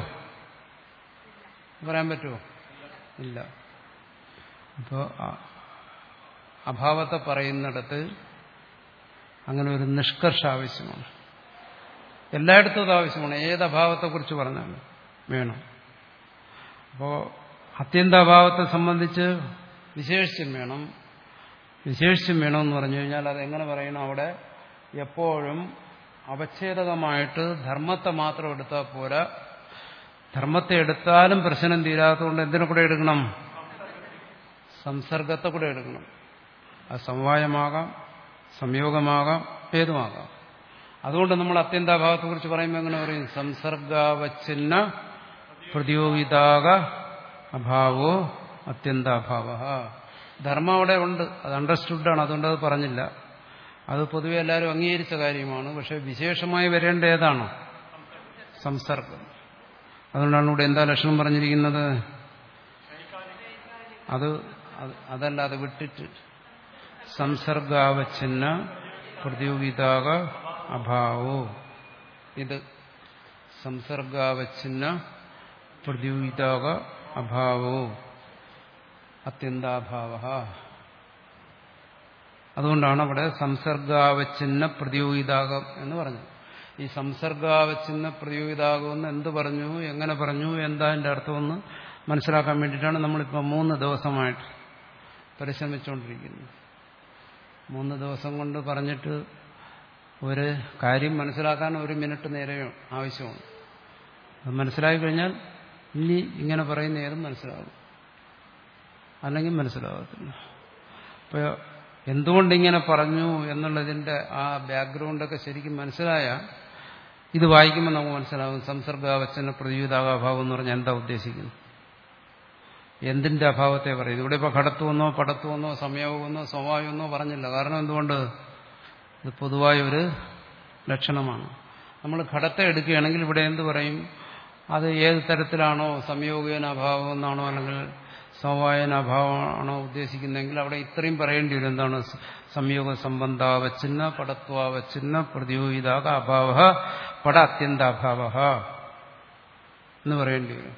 പറയാൻ പറ്റുമോ? ഇല്ല. അപ്പോൾ അഭാവത്തെ പറയുന്നിടത്ത് അങ്ങനെ ഒരു നിഷ്കർഷ ആവശ്യമാണ്. എല്ലായിടത്തും അത് ആവശ്യമാണ്. ഏത് അഭാവത്തെക്കുറിച്ച് പറഞ്ഞാലും വേണം. അപ്പോൾ അത്യന്താഭാവത്തെ സംബന്ധിച്ച് വിശേഷിച്ചും വേണം. വിശേഷിച്ചും വേണമെന്ന് പറഞ്ഞു കഴിഞ്ഞാൽ അതെങ്ങനെ പറയണം? അവിടെ എപ്പോഴും അവച്ഛേദകമായിട്ട് ധർമ്മത്തെ മാത്രം എടുത്താൽ പോരാ. ധർമ്മത്തെ എടുത്താലും പ്രശ്നം തീരാത്തതുകൊണ്ട് എന്തിനെ കൂടെ എടുക്കണം? സംസർഗത്തെ കൂടെ എടുക്കണം. അത് സമവായമാകാം, സംയോഗമാകാം, ഏതുമാകാം. അതുകൊണ്ട് നമ്മൾ അത്യന്താഭാവത്തെക്കുറിച്ച് പറയുമ്പോൾ എങ്ങനെ പറയും? സംസർഗാവച്ഛിന്ന പ്രതിയോഗിതാക അഭാവോ അത്യന്താഭാവ. ധർമ്മം അവിടെ ഉണ്ട്. അത് അണ്ടർസ്റ്റുഡാണ്. അതുകൊണ്ട് അത് പറഞ്ഞില്ല. അത് പൊതുവെ എല്ലാവരും അംഗീകരിച്ച കാര്യമാണ്. പക്ഷെ വിശേഷമായി വരേണ്ട ഏതാണ്? സംസർഗം. അതുകൊണ്ടാണ് ഇവിടെ എന്താ ലക്ഷണം പറഞ്ഞിരിക്കുന്നത്? അത് അതല്ല, അത് വിട്ടിട്ട് സംസർഗാവച്ഛിന്ന പ്രതിയോഗിതാക അഭാവോ ഇത് സംസർഗാവച്ഛിന്ന പ്രതിയോഗിതാക അഭാവോ അത്യന്താഭാവ. അതുകൊണ്ടാണ് അവിടെ സംസർഗാവച്ഛിന്ന പ്രതിയോഗിതാകം എന്ന് പറഞ്ഞത്. ഈ സംസർഗാവച്ഛിന്ന പ്രതിയോഗിതാകം എന്ന് എന്ത് പറഞ്ഞു, എങ്ങനെ പറഞ്ഞു, എന്താ അതിന്റെ അർത്ഥമെന്ന് മനസ്സിലാക്കാൻ വേണ്ടിയിട്ടാണ് നമ്മളിപ്പോൾ മൂന്ന് ദിവസമായിട്ട് പരിശ്രമിച്ചുകൊണ്ടിരിക്കുന്നത്. മൂന്ന് ദിവസം കൊണ്ട് പറഞ്ഞിട്ട് ഒരു കാര്യം മനസ്സിലാക്കാൻ ഒരു മിനിറ്റ് നേരം ആവശ്യമാണ്. അത് മനസ്സിലാക്കി കഴിഞ്ഞാൽ ഇനി ഇങ്ങനെ പറയുന്ന ഏതും മനസ്സിലാകും, അല്ലെങ്കിൽ മനസ്സിലാകത്തില്ല. അപ്പോൾ എന്തുകൊണ്ടിങ്ങനെ പറഞ്ഞു എന്നുള്ളതിൻ്റെ ആ ബാക്ക്ഗ്രൗണ്ടൊക്കെ ശരിക്കും മനസ്സിലായാൽ ഇത് വായിക്കുമ്പോൾ നമുക്ക് മനസ്സിലാകും സംസർഗാവച്ഛന പ്രതിയുതാകാഭാവം എന്ന് പറഞ്ഞാൽ എന്താ ഉദ്ദേശിക്കുന്നത്, എന്തിന്റെ അഭാവത്തെ പറയുന്നു. ഇവിടെ ഇപ്പോൾ ഘടത്വമെന്നോ പടത്വമെന്നോ സംയോഗമെന്നോ സ്വഭാവമെന്നോ പറഞ്ഞില്ല. കാരണം എന്തുകൊണ്ട്, ഇത് പൊതുവായൊരു ലക്ഷണമാണ്. നമ്മൾ ഘടത്തെ എടുക്കുകയാണെങ്കിൽ ഇവിടെ എന്ത് പറയും, അത് ഏത് തരത്തിലാണോ സംയോഗേന അഭാവം എന്നാണോ അല്ലെങ്കിൽ സമവായന അഭാവമാണോ ഉദ്ദേശിക്കുന്നതെങ്കിൽ അവിടെ ഇത്രയും പറയേണ്ടി വരും. എന്താണ്, സംയോഗ സംബന്ധാവച്ഛിന്ന പടത്വാവച്ഛിന്ന പ്രതിയോഗിതാക അഭാവ പട അത്യന്താഭാവ എന്ന് പറയേണ്ടി വരും.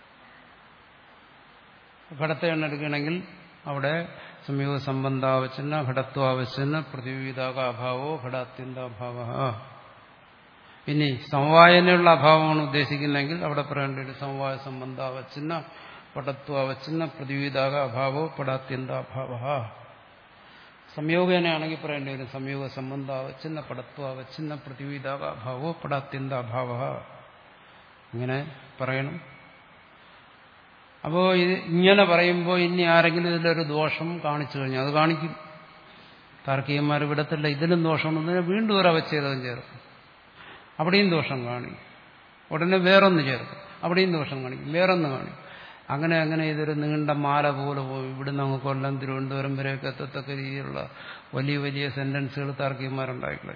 ഘടത്തെ എണ്ണെടുക്കുകയാണെങ്കിൽ അവിടെ സംയോഗ സംബന്ധാവച്ഛിന്ന ഘടത്വാവച്ഛിന്ന പ്രതിയോഗിതാക അഭാവോ ഘട അത്യന്താഭാവ. ഇനി സമവായനയുള്ള അഭാവമാണ് ഉദ്ദേശിക്കുന്നതെങ്കിൽ അവിടെ പറയേണ്ടി വരും സമവായ സംബന്ധാവച്ഛിന്ന പടത്വാവച്ഛിന്ന പ്രതിയോഗിതാക അഭാവോ പടാത്യന്താഭാവ. സംയോഗേനയാണെങ്കിൽ പറയേണ്ടി വരും സംയോഗ സംബന്ധാവച്ഛിന്ന പടത്വാവച്ഛിന്ന പ്രതിയോഗിതാക അഭാവോ പടാത്യന്താഭാവ. ഇങ്ങനെ പറയണം. അപ്പോൾ ഇത് ഇങ്ങനെ പറയുമ്പോൾ ഇനി ആരെങ്കിലും ഇതിലൊരു ദോഷം കാണിച്ചു കഴിഞ്ഞാൽ അത് കാണിക്കും. താർക്കികന്മാർ വിടത്തില്ല, ഇതിലും ദോഷമുണ്ടെന്ന് വീണ്ടും ഒരു അവച്ഛേദം ചേർക്കും, അവിടെയും ദോഷം കാണിക്കും. ഉടനെ വേറൊന്ന് ചേർക്കും, അവിടെയും ദോഷം കാണിക്കും, വേറൊന്ന് കാണിക്കും. അങ്ങനെ അങ്ങനെ ഇതൊരു നീണ്ട മാല പോലെ പോയി ഇവിടുന്ന് അങ്ങ് കൊല്ലം തിരുവനന്തപുരം വരെയൊക്കെ എത്തത്തക്ക രീതിയിലുള്ള വലിയ വലിയ സെന്റൻസുകൾ താർക്കികന്മാരുണ്ടായിക്കളെ.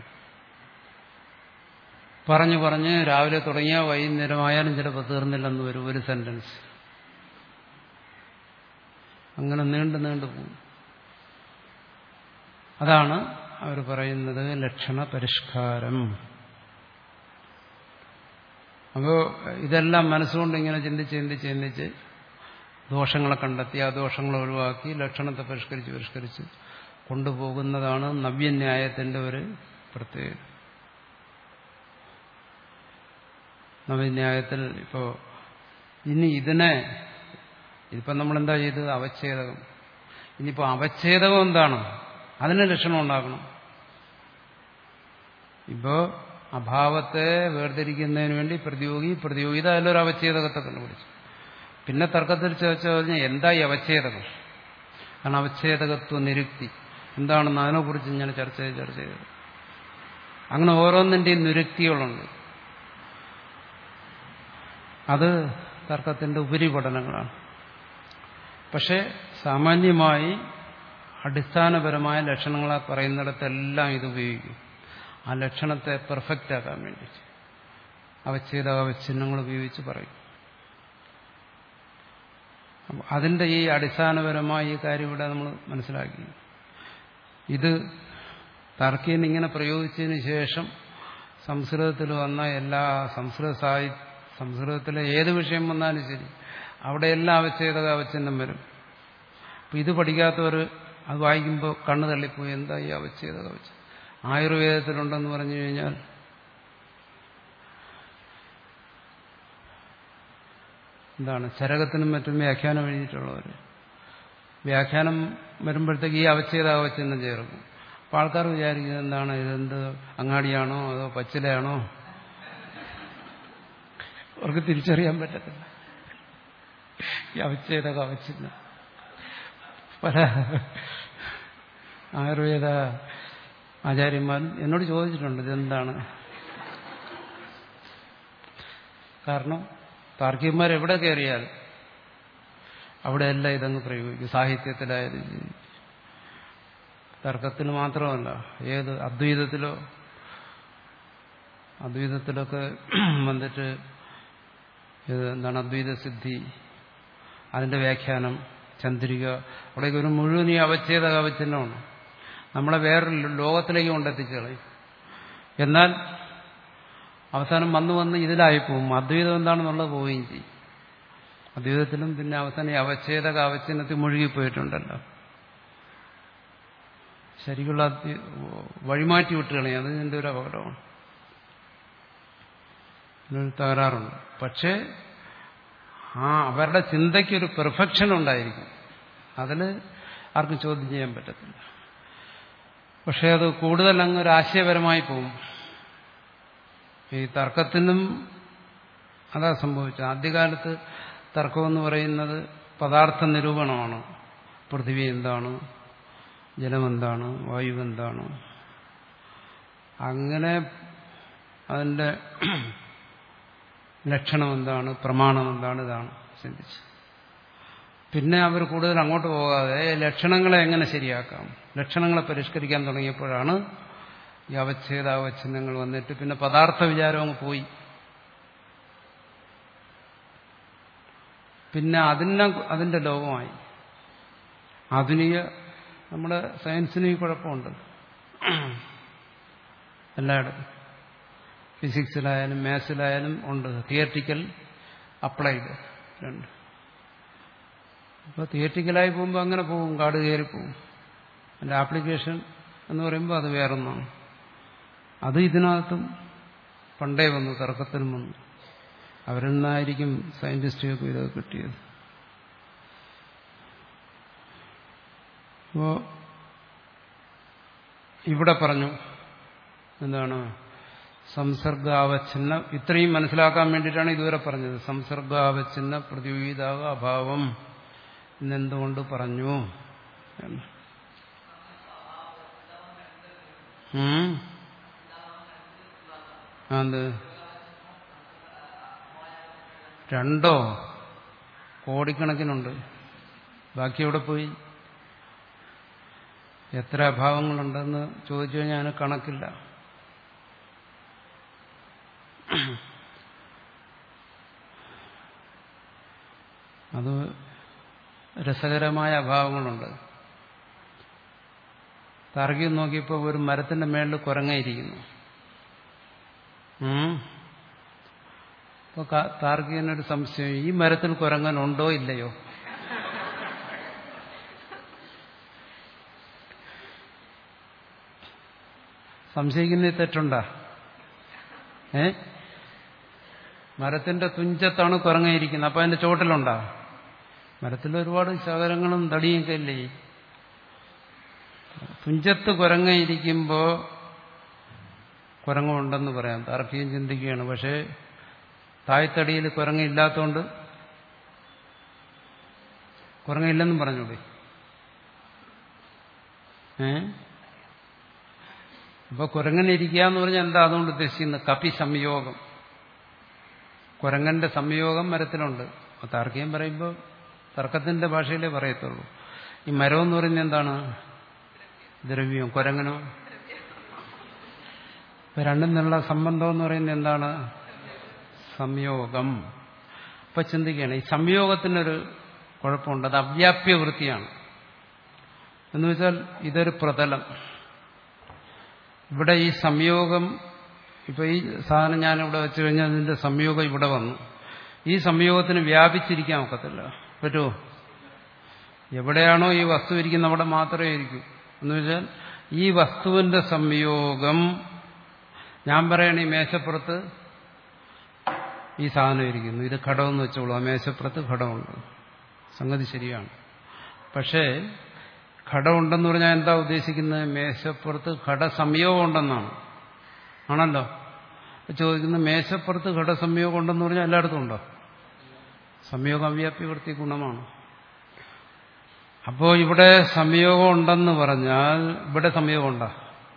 പറഞ്ഞു പറഞ്ഞ് രാവിലെ തുടങ്ങിയാൽ വൈകുന്നേരമായാലും ചിലപ്പോൾ തീർന്നില്ലെന്ന് വരും ഒരു സെന്റൻസ്. അങ്ങനെ നീണ്ടു നീണ്ടു പോകും. അതാണ് അവർ പറയുന്നത് ലക്ഷണ പരിഷ്കാരം. അപ്പോൾ ഇതെല്ലാം മനസ്സുകൊണ്ട് ഇങ്ങനെ ചിന്തിച്ച് ചിന്തിച്ച് ചിന്തിച്ച് ദോഷങ്ങളെ കണ്ടെത്തി ആ ദോഷങ്ങളെ ഒഴിവാക്കി ലക്ഷണത്തെ പരിഷ്കരിച്ച് പരിഷ്കരിച്ച് കൊണ്ടുപോകുന്നതാണ് നവ്യന്യായത്തിന്റെ ഒരു പ്രത്യേകത. നവ്യന്യായത്തിൽ ഇപ്പോൾ ഇനി ഇതിനെ ഇതിപ്പം നമ്മളെന്താ ചെയ്തത്, അവച്ഛേദകം. ഇനിയിപ്പോൾ അവച്ഛേദകം എന്താണ്, അതിന് ലക്ഷണം ഉണ്ടാക്കണം. ഇപ്പോൾ അഭാവത്തെ വേർതിരിക്കുന്നതിന് വേണ്ടി പ്രതിയോഗി പ്രതിയോഗിത അതിലൊരു അവച്ഛേദകത്തെ കണ്ടുപിടിച്ചു. പിന്നെ തർക്കത്തിൽ ചോദിച്ചു കഴിഞ്ഞാൽ എന്താ ഈ അവച്ഛേദകം, കാരണം അവച്ഛേദകത്വ നിരുക്തി എന്താണെന്ന് അതിനെക്കുറിച്ച് ഞാൻ ചർച്ച ചെയ്ത് ചർച്ച ചെയ്തത്. അങ്ങനെ ഓരോന്നിൻ്റെയും നിരുക്തികളുണ്ട്. അത് തർക്കത്തിന്റെ ഉപരിപഠനങ്ങളാണ്. പക്ഷെ സാമാന്യമായി അടിസ്ഥാനപരമായ ലക്ഷണങ്ങളെ പറയുന്നിടത്തെല്ലാം ഇത് ഉപയോഗിക്കും. ആ ലക്ഷണത്തെ പെർഫെക്റ്റ് ആക്കാൻ വേണ്ടിയിട്ട് അവച്ഛേദ അവച്ഛിന്നങ്ങൾ ഉപയോഗിച്ച് പറയും. അതിന്റെ ഈ അടിസ്ഥാനപരമായ ഈ കാര്യം ഇവിടെ നമ്മൾ മനസ്സിലാക്കി. ഇത് താർക്കികൻ ഇങ്ങനെ പ്രയോഗിച്ചതിന് ശേഷം സംസ്കൃതത്തിൽ വന്ന എല്ലാ സംസ്കൃത സാഹിത്യ സംസ്കൃതത്തിലെ ഏത് വിഷയം വന്നാലും ശരി അവിടെയെല്ലാം അവച്ഛേദക അവച്ഛിന്നം വരും. അപ്പം ഇത് പഠിക്കാത്തവർ അത് വായിക്കുമ്പോൾ കണ്ണ് തള്ളിപ്പോയി, എന്താ ഈ അവച്ഛേദക അവച്ഛിന്നം ആയുർവേദത്തിലുണ്ടെന്ന് പറഞ്ഞു കഴിഞ്ഞാൽ എന്താണ്, ചരകത്തിനും മറ്റും വ്യാഖ്യാനം എഴുതിയിട്ടുള്ളവർ വ്യാഖ്യാനം വരുമ്പോഴത്തേക്ക് ഈ അവച്ഛേദ അവച്ഛിന്നം ചേർക്കും. അപ്പോൾ ആൾക്കാർ വിചാരിക്കുന്നത് എന്താണ്, ഇതെന്ത് അങ്ങാടിയാണോ അതോ പച്ചിലയാണോ, അവർക്ക് തിരിച്ചറിയാൻ പറ്റത്തില്ല ഈ അവച്ഛേദക അവച്ഛിന്നം. പല ആയുർവേദ ആചാര്യന്മാരും എന്നോട് ചോദിച്ചിട്ടുണ്ട് ഇതെന്താണ്. കാരണം താർക്കികന്മാർ എവിടെ കയറിയാൽ അവിടെയെല്ലാം ഇതങ്ങ് പ്രയോഗിക്കും. സാഹിത്യത്തിലായാലും തർക്കത്തിൽ മാത്രമല്ല, ഏത് അദ്വൈതത്തിലോ അദ്വൈതത്തിലൊക്കെ വന്നിട്ട് എന്താണ് അദ്വൈത സിദ്ധി, അതിന്റെ വ്യാഖ്യാനം, ചന്ദ്രിക, അവിടേക്ക് ഒരു മുഴുവൻ ഈ അവച്ഛേദക അവച്ഛിന്നമാണ്. നമ്മളെ വേറൊരു ലോകത്തിലേക്ക് കൊണ്ടെത്തിച്ചു കളയും. എന്നാൽ അവസാനം വന്ന് വന്ന് ഇതിലായി പോവും. അദ്വൈതം എന്താണെന്നുള്ളത് പോവുകയും ചെയ്യും. അദ്വൈതത്തിലും പിന്നെ അവസാനം ഈ അവച്ഛേദക അവച്ഛിന്നത്തിൽ മുഴുകിപ്പോയിട്ടുണ്ടല്ലോ. ശരിക്കുള്ള വഴിമാറ്റി വിട്ടുകളെ അത് ഇതിൻ്റെ ഒരു അപകടമാണ്. ഇതിനൊരു തകരാറുണ്ട്. പക്ഷേ ആ അവരുടെ ചിന്തയ്ക്കൊരു പെർഫെക്ഷൻ ഉണ്ടായിരിക്കും. അതിൽ ആർക്കും ചോദ്യം ചെയ്യാൻ പറ്റത്തില്ല. പക്ഷെ അത് കൂടുതൽ അങ്ങ് ഒരു ആശയപരമായി പോകും. ഈ തർക്കത്തിനും അതാ സംഭവിച്ചത്. ആദ്യകാലത്ത് തർക്കമെന്ന് പറയുന്നത് പദാർത്ഥ നിരൂപണമാണ്. പൃഥിവി എന്താണ്, ജലമെന്താണ്, വായു എന്താണ്, അങ്ങനെ അതിൻ്റെ ലക്ഷണം എന്താണ്, പ്രമാണം എന്താണ്, ഇതാണ് ചിന്തിച്ച്. പിന്നെ അവർ കൂടുതൽ അങ്ങോട്ട് പോകാതെ ലക്ഷണങ്ങളെ എങ്ങനെ ശരിയാക്കാം, ലക്ഷണങ്ങളെ പരിഷ്കരിക്കാൻ തുടങ്ങിയപ്പോഴാണ് ഈ അവച്ഛേദാവച്ഛിന്നങ്ങൾ വന്നിട്ട് പിന്നെ പദാർത്ഥ വിചാരം അങ്ങ് പോയി. പിന്നെ അതിന് അതിൻ്റെ ലോകമായി. ആധുനിക നമ്മുടെ സയൻസിന് ഈ കുഴപ്പമുണ്ട്. എല്ലായിടത്തും ഫിസിക്സിലായാലും മാത്സിലായാലും ഉണ്ട്. തിയറിറ്റിക്കൽ, അപ്ലൈഡ് രണ്ട്. അപ്പോൾ തിയറിറ്റിക്കലായി പോകുമ്പോൾ അങ്ങനെ പോകും, കാട് കയറി പോകും. അതിൻ്റെ ആപ്ലിക്കേഷൻ എന്ന് പറയുമ്പോൾ അത് വേറൊന്നാണ്. അത് ഇതിനകത്തും പണ്ടേ വന്നു, തർക്കത്തിനും വന്നു. അവരിൽ നിന്നായിരിക്കും സയന്റിസ്റ്റുകൾക്ക് ഇതൊക്കെ കിട്ടിയത്. അപ്പോൾ ഇവിടെ പറഞ്ഞു എന്താണ്, സംസർഗാവച്ഛിന്ന, ഇത്രയും മനസ്സിലാക്കാൻ വേണ്ടിയിട്ടാണ് ഇതുവരെ പറഞ്ഞത്. സംസർഗാവച്ഛിന്ന പ്രതിവിധാവ അഭാവം എന്നെന്തുകൊണ്ട് പറഞ്ഞു എന്ന്. അത് രണ്ടോ കോടിക്കണക്കിനുണ്ട്. ബാക്കി എവിടെ പോയി? എത്ര അഭാവങ്ങളുണ്ടെന്ന് ചോദിച്ചു കഴിഞ്ഞാൽ അതിന് കണക്കില്ല. അത് രസകരമായ അഭാവങ്ങളുണ്ട്. താർക്കികം നോക്കിയപ്പോൾ ഒരു മരത്തിന്റെ മേളിൽ കുരങ്ങയിരിക്കുന്നു. അപ്പോൾ താർക്കികനൊരു സംശയം, ഈ മരത്തിൽ കുരങ്ങനുണ്ടോ ഇല്ലയോ? സംശയിക്കുന്നതിൽ തെറ്റുണ്ടാ? ഏ മരത്തിന്റെ തുഞ്ചത്താണ് കുരങ്ങയിരിക്കുന്നത്, അപ്പൊ അതിന്റെ ചോട്ടിലുണ്ടാ? മരത്തിൽ ഒരുപാട് ശകലങ്ങളും തടിയൊക്കെ ഇല്ലേ? തുഞ്ചത്ത് കുരങ്ങയിരിക്കുമ്പോ കുരങ്ങുണ്ടെന്ന് പറയാം, താർക്കികം ചിന്തിക്കുകയാണ്. പക്ഷേ തായ്തടിയിൽ കുരങ്ങില്ലാത്തതുകൊണ്ട് കുരങ്ങില്ലെന്നും പറഞ്ഞൂടെ? ഏ അപ്പൊ കുരങ്ങനിരിക്കുക എന്ന് പറഞ്ഞാൽ എന്താ അതുകൊണ്ട് ഉദ്ദേശിക്കുന്നത്? കപി സംയോഗം, കുരങ്ങന്റെ സംയോഗം മരത്തിലുണ്ട്. താർക്കികം പറയുമ്പോൾ തർക്കത്തിന്റെ ഭാഷയിലേ പറയത്തുള്ളൂ. ഈ മരം എന്ന് പറയുന്നത് എന്താണ്? ദ്രവ്യം. കുരങ്ങനോ? ഇപ്പൊ രണ്ടും തമ്മിലുള്ള സംബന്ധം എന്ന് പറയുന്നത് എന്താണ്? സംയോഗം. അപ്പൊ ചിന്തിക്കുകയാണ്, ഈ സംയോഗത്തിനൊരു കുഴപ്പമുണ്ട്. അത് അവ്യാപ്യവൃത്തിയാണ്. എന്ന് വെച്ചാൽ ഇതൊരു പ്രതലം. ഇവിടെ ഈ സംയോഗം, ഇപ്പൊ ഈ സാധനം ഞാനിവിടെ വെച്ചു കഴിഞ്ഞാൽ അതിന്റെ സംയോഗം ഇവിടെ വന്നു. ഈ സംയോഗത്തിന് വ്യാപിച്ചിരിക്കാൻ ഒക്കത്തില്ല. പറ്റുമോ? എവിടെയാണോ ഈ വസ്തു ഇരിക്കുന്നത് അവിടെ മാത്രമേ ഇരിക്കൂ. എന്ന് വെച്ചാൽ ഈ വസ്തുവിന്റെ സംയോഗം, ഞാൻ പറയണ ഈ മേശപ്പുറത്ത് ഈ സാധനം ഇരിക്കുന്നു, ഇത് ഘടമെന്ന് വെച്ചോളൂ, ആ മേശപ്പുറത്ത് ഘടമുണ്ട്, സംഗതി ശരിയാണ്. പക്ഷേ ഘടമുണ്ടെന്ന് പറഞ്ഞാൽ എന്താ ഉദ്ദേശിക്കുന്നത്? മേശപ്പുറത്ത് ഘടസംയോഗം ഉണ്ടെന്നാണ്. ആണല്ലോ. ചോദിക്കുന്നത് മേശപ്പുറത്ത് ഘടസംയോഗം ഉണ്ടെന്ന് പറഞ്ഞാൽ എല്ലായിടത്തും ഉണ്ടോ? സംയോഗം അവ്യാപ്യവൃത്തി ഗുണമാണ്. അപ്പോൾ ഇവിടെ സംയോഗം ഉണ്ടെന്ന് പറഞ്ഞാൽ ഇവിടെ സംയോഗം ഉണ്ടോ?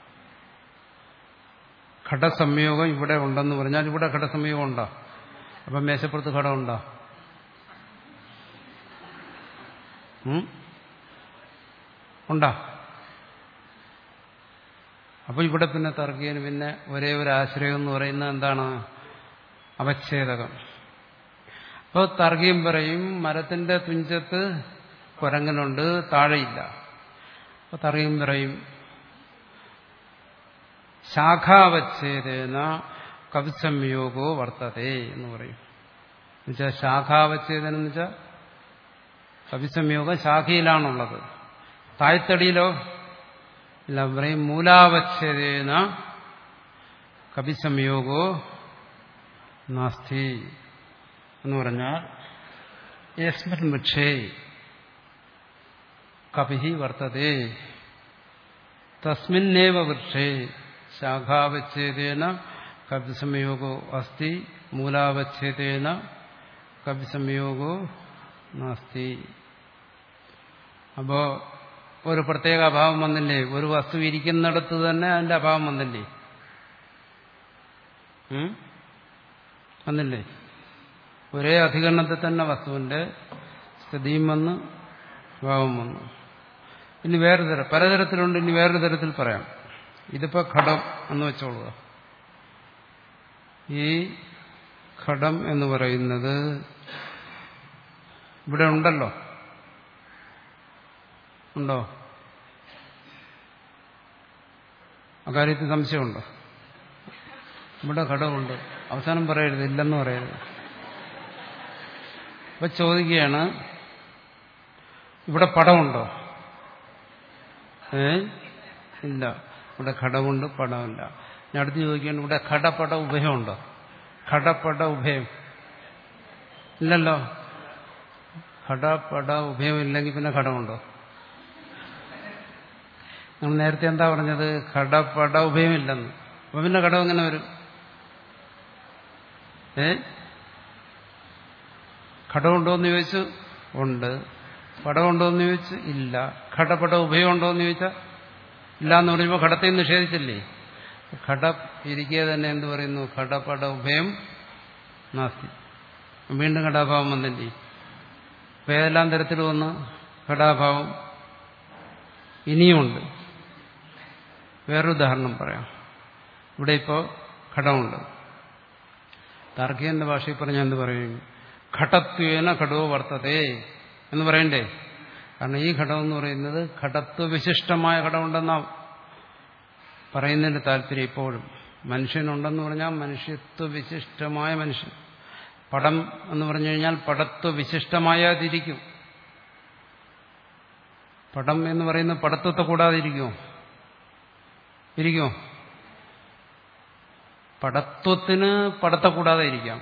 ഘടസംയോഗം ഇവിടെ ഉണ്ടെന്ന് പറഞ്ഞാൽ ഇവിടെ ഘടസംയോഗം ഉണ്ടോ? അപ്പം മേശപ്പുറത്ത് ഘടം ഉണ്ടോ? ഉണ്ടോ? അപ്പൊ ഇവിടെ പിന്നെ തർക്കിയന് പിന്നെ ഒരേ ഒരു ആശ്രയം എന്ന് പറയുന്നത് എന്താണ്? അവച്ഛേദകം. അപ്പോൾ തർക്കിയം പറയും മരത്തിന്റെ തുഞ്ചത്ത് കുരങ്ങനുണ്ട്, താഴെയില്ല. അപ്പൊ തർക്കിയം പറയും ശാഖാവച്ഛേദേന കവിസംയോഗോ വർത്തതേ എന്ന് പറയും. എന്നുവെച്ചാൽ ശാഖാവച്ഛേദനം എന്ന് വെച്ചാൽ കവിസംയോഗം ശാഖയിലാണുള്ളത്. തായ്തടിയിലോ ഇല്ല. പറയും മൂലാവച്ഛേദേന കവിസംയോഗോ നാസ്തി എന്ന് പറഞ്ഞാൽ യസ്മിൻ വൃക്ഷേ കവിഹി വർത്തതേ തസ്മിന്നേവ വൃക്ഷേ ശാഖാവച്ഛേദേന കവിസംയോഗോ അസ്തി മൂലാവച്ഛേദേന കവിസംയോഗോ നാസ്തി. അപ്പോ ഒരു പ്രത്യേക അഭാവം വന്നില്ലേ? ഒരു വസ്തു ഇരിക്കുന്നിടത്ത് തന്നെ അതിന്റെ അഭാവം വന്നില്ലേ? വന്നില്ലേ? ഒരേ അധികരണത്തിൽ തന്നെ വസ്തുവിന്റെ സ്ഥിതിയും വന്ന് ഭാവം വന്നു. ഇനി വേറെ തരം പലതരത്തിലുണ്ട്. ഇനി വേറൊരു തരത്തിൽ പറയാം. ഇതിപ്പോ ഘടം എന്ന് വെച്ചോളുക. ഈ ഘടം എന്ന് പറയുന്നത് ഇവിടെ ഉണ്ടല്ലോ. ഉണ്ടോ? അക്കാര്യത്തിൽ സംശയമുണ്ടോ? ഇവിടെ ഘടമുണ്ട്. അവസാനം പറയരുത് ഇല്ലെന്ന് പറയരുത്. അപ്പൊ ചോദിക്കുകയാണ്, ഇവിടെ പടമുണ്ടോ? ഏ ഇല്ല. ഇവിടെ ഘടമുണ്ട്, പടമില്ല. ഞാൻ അടുത്ത് ചോദിക്കുകയാണ്, ഇവിടെ ഘടപട ഉഭയമുണ്ടോ? ഘടപട ഉഭയം ഇല്ലല്ലോ. ഘടപട ഉഭയം ഇല്ലെങ്കിൽ പിന്നെ ഘടമുണ്ടോ? നമ്മൾ നേരത്തെ എന്താ പറഞ്ഞത്? ഘടപട ഉഭയമില്ലെന്ന്. അപ്പൊ പിന്നെ ഘടം എങ്ങനെ വരും? ഏ ഘടമുണ്ടോ എന്ന് ചോദിച്ചു, ഉണ്ട്. പടമുണ്ടോ എന്ന് ചോദിച്ചു, ഇല്ല. ഘടപട ഉഭയം ഉണ്ടോ എന്ന് ചോദിച്ചാൽ ഇല്ല എന്ന് പറയുമ്പോൾ ഘടത്തെ നിഷേധിച്ചില്ലേ? ഘട ഇരിക്കുക തന്നെ എന്ത് പറയുന്നു? ഘടപട ഉഭയം നാസ്തി. വീണ്ടും ഘടാഭാവം വന്നില്ലേ? അപ്പൊ ഏതെല്ലാം തരത്തിൽ വന്ന് ഘടാഭാവം ഇനിയുമുണ്ട്. വേറൊരു ഉദാഹരണം പറയാം. ഇവിടെ ഇപ്പോൾ ഘടമുണ്ട്. താർക്കികന്റെ ഭാഷയിൽ പറഞ്ഞാൽ എന്ത് പറയും? ഘടത്വേന ഘടോ വർത്തതേ എന്ന് പറയണ്ടേ? കാരണം ഈ ഘടം എന്ന് പറയുന്നത് ഘടത്വ വിശിഷ്ടമായ ഘടമുണ്ടെന്നാ പറയുന്നതിന്റെ താല്പര്യം. ഇപ്പോഴും മനുഷ്യനുണ്ടെന്ന് പറഞ്ഞാൽ മനുഷ്യത്വ വിശിഷ്ടമായ മനുഷ്യൻ. പടം എന്ന് പറഞ്ഞു കഴിഞ്ഞാൽ പടത്വ വിശിഷ്ടമായാതിരിക്കും. പടം എന്ന് പറയുന്നത് പടത്വത്തെ കൂടാതെ ഇരിക്കുമോ? ഇരിക്കുമോ? പടത്വത്തിന് പടത്തെ കൂടാതെ ഇരിക്കാം.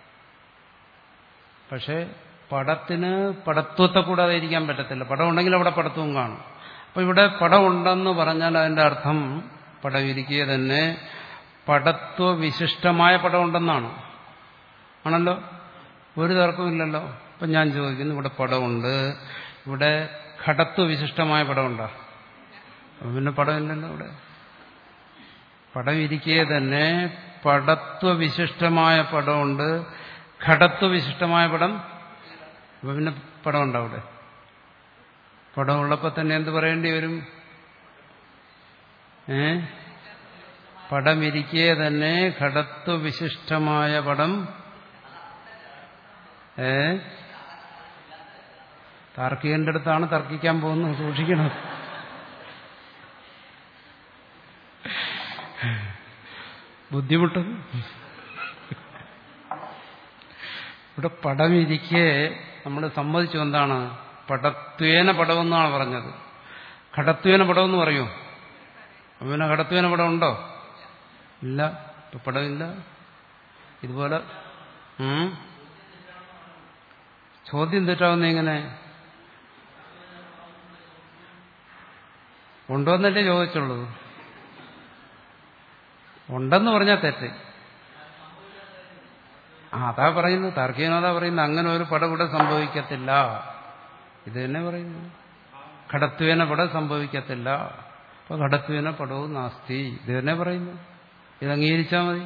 പക്ഷെ പടത്തിന് പടത്വത്തെ കൂടാതെ ഇരിക്കാൻ പറ്റത്തില്ല. പടം ഉണ്ടെങ്കിൽ അവിടെ പടത്വം കാണും. അപ്പൊ ഇവിടെ പടം ഉണ്ടെന്ന് പറഞ്ഞാൽ അതിന്റെ അർത്ഥം പടം ഇരിക്കുക തന്നെ പടത്വ വിശിഷ്ടമായ പടം ഉണ്ടെന്നാണ്. ആണല്ലോ? ഒരു തർക്കമില്ലല്ലോ. അപ്പൊ ഞാൻ ചോദിക്കുന്നു, ഇവിടെ പടമുണ്ട്, ഇവിടെ ഘടത്വ വിശിഷ്ടമായ പടമുണ്ടോ? അപ്പൊ പിന്നെ പടമില്ലല്ലോ. ഇവിടെ പടം ഇരിക്കുക തന്നെ പടത്വ വിശിഷ്ടമായ പടമുണ്ട്, ഘടത്വ വിശിഷ്ടമായ പടം. അപ്പൊ പിന്നെ പടമുണ്ടോ അവിടെ? പടമുള്ളപ്പോ തന്നെ എന്ത് പറയേണ്ടി വരും? ഏ പടം ഇരിക്കുക തന്നെ ഘടത്വ വിശിഷ്ടമായ പടം. ഏ താർക്കികന്റെ അടുത്താണ് തർക്കിക്കാൻ പോകുന്നത്, സൂക്ഷിക്കണം. ബുദ്ധിമുട്ടും. ഇവിടെ പടം ഇരിക്കെ നമ്മൾ സമ്മതിച്ചു. എന്താണ്? പടത്വേന പടമെന്നാണ് പറഞ്ഞത്. ഘടത്വേന പടമെന്ന് പറയൂ. അപ്പൊ പിന്നെ ഘടത്വേന പടം ഉണ്ടോ? ഇല്ല. ഇപ്പൊ പടമില്ല. ഇതുപോലെ ചോദ്യം തെറ്റാവുന്ന എങ്ങനെ? ഉണ്ടോന്നല്ലേ ചോദിച്ചുള്ളൂ. ഉണ്ടെന്ന് പറഞ്ഞാൽ തെറ്റ്. ആ അതാ പറയുന്നു, താർക്കികനതാ പറയുന്നു, അങ്ങനെ ഒരു പടം ഇവിടെ സംഭവിക്കത്തില്ല. ഇത് തന്നെ പറയുന്നു, ഘടത്വേന പടം സംഭവിക്കത്തില്ല. അപ്പൊ ഘടത്വേന പടവും നാസ്തി. ഇത് തന്നെ പറയുന്നു. ഇത് അംഗീകരിച്ചാൽ മതി.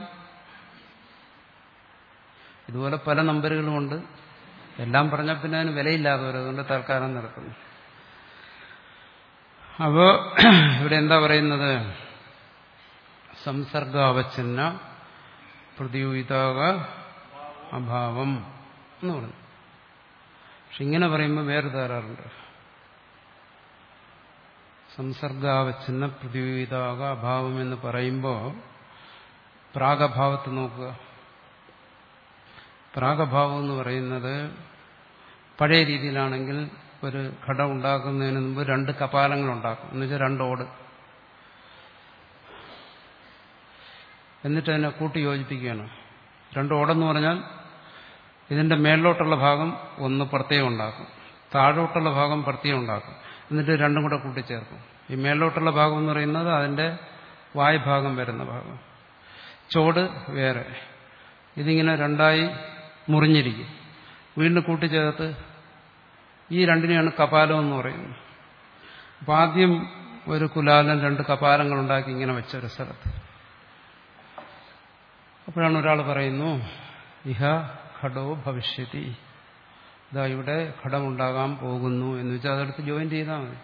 ഇതുപോലെ പല നമ്പറുകളുമുണ്ട്. എല്ലാം പറഞ്ഞാൽ പിന്നെ അതിന് വിലയില്ലാതെ വരും. അതുകൊണ്ട് തൽക്കാലം നടക്കുന്നു. അപ്പോ ഇവിടെ എന്താ പറയുന്നത്? സംസർഗാവച്ഛിന്ന പ്രതിയൂയിതാക അഭാവം എന്ന് പറഞ്ഞു. പക്ഷെ ഇങ്ങനെ പറയുമ്പോൾ വേറെ തകരാറുണ്ട്. സംസർഗാവച്ഛിന്ന പ്രതിവിധാക അഭാവം എന്ന് പറയുമ്പോൾ പ്രാഗഭാവത്തെ നോക്കുക. പ്രാഗഭാവം എന്ന് പറയുന്നത് പഴയ രീതിയിലാണെങ്കിൽ ഒരു ഘടം ഉണ്ടാക്കുന്നതിന് മുമ്പ് രണ്ട് കപാലങ്ങൾ ഉണ്ടാക്കും, എന്നുവെച്ചാൽ രണ്ട് ഓട്. എന്നിട്ട് അതിനെ കൂട്ടി യോജിപ്പിക്കുകയാണ്. രണ്ട് ഓടെന്ന് പറഞ്ഞാൽ ഇതിന്റെ മേളിലോട്ടുള്ള ഭാഗം ഒന്ന് പ്രത്യേകം ഉണ്ടാക്കും, താഴോട്ടുള്ള ഭാഗം പ്രത്യേകം ഉണ്ടാക്കും, എന്നിട്ട് രണ്ടും കൂടെ കൂട്ടിച്ചേർക്കും. ഈ മേളിലോട്ടുള്ള ഭാഗം എന്ന് പറയുന്നത് അതിന്റെ വായ്ഭാഗം വരുന്ന ഭാഗം, ചോട് വേറെ. ഇതിങ്ങനെ രണ്ടായി മുറിഞ്ഞിരിക്കും. വീണ്ടും കൂട്ടിച്ചേർത്ത് ഈ രണ്ടിനെയാണ് കപാലം എന്ന് പറയുന്നത്. അപ്പം ആദ്യം ഒരു കുലാലൻ രണ്ട് കപാലങ്ങൾ ഉണ്ടാക്കി ഇങ്ങനെ വെച്ച ഒരു സ്ഥലത്ത്. അപ്പോഴാണ് ഒരാൾ പറയുന്നു, ഇഹ ഘടോ ഭവിഷ്യതി, ഇതാ ഇവിടെ ഘടമുണ്ടാകാൻ പോകുന്നു എന്ന് വെച്ചാൽ അതെടുത്ത് ജോയിൻ ചെയ്താൽ മതി.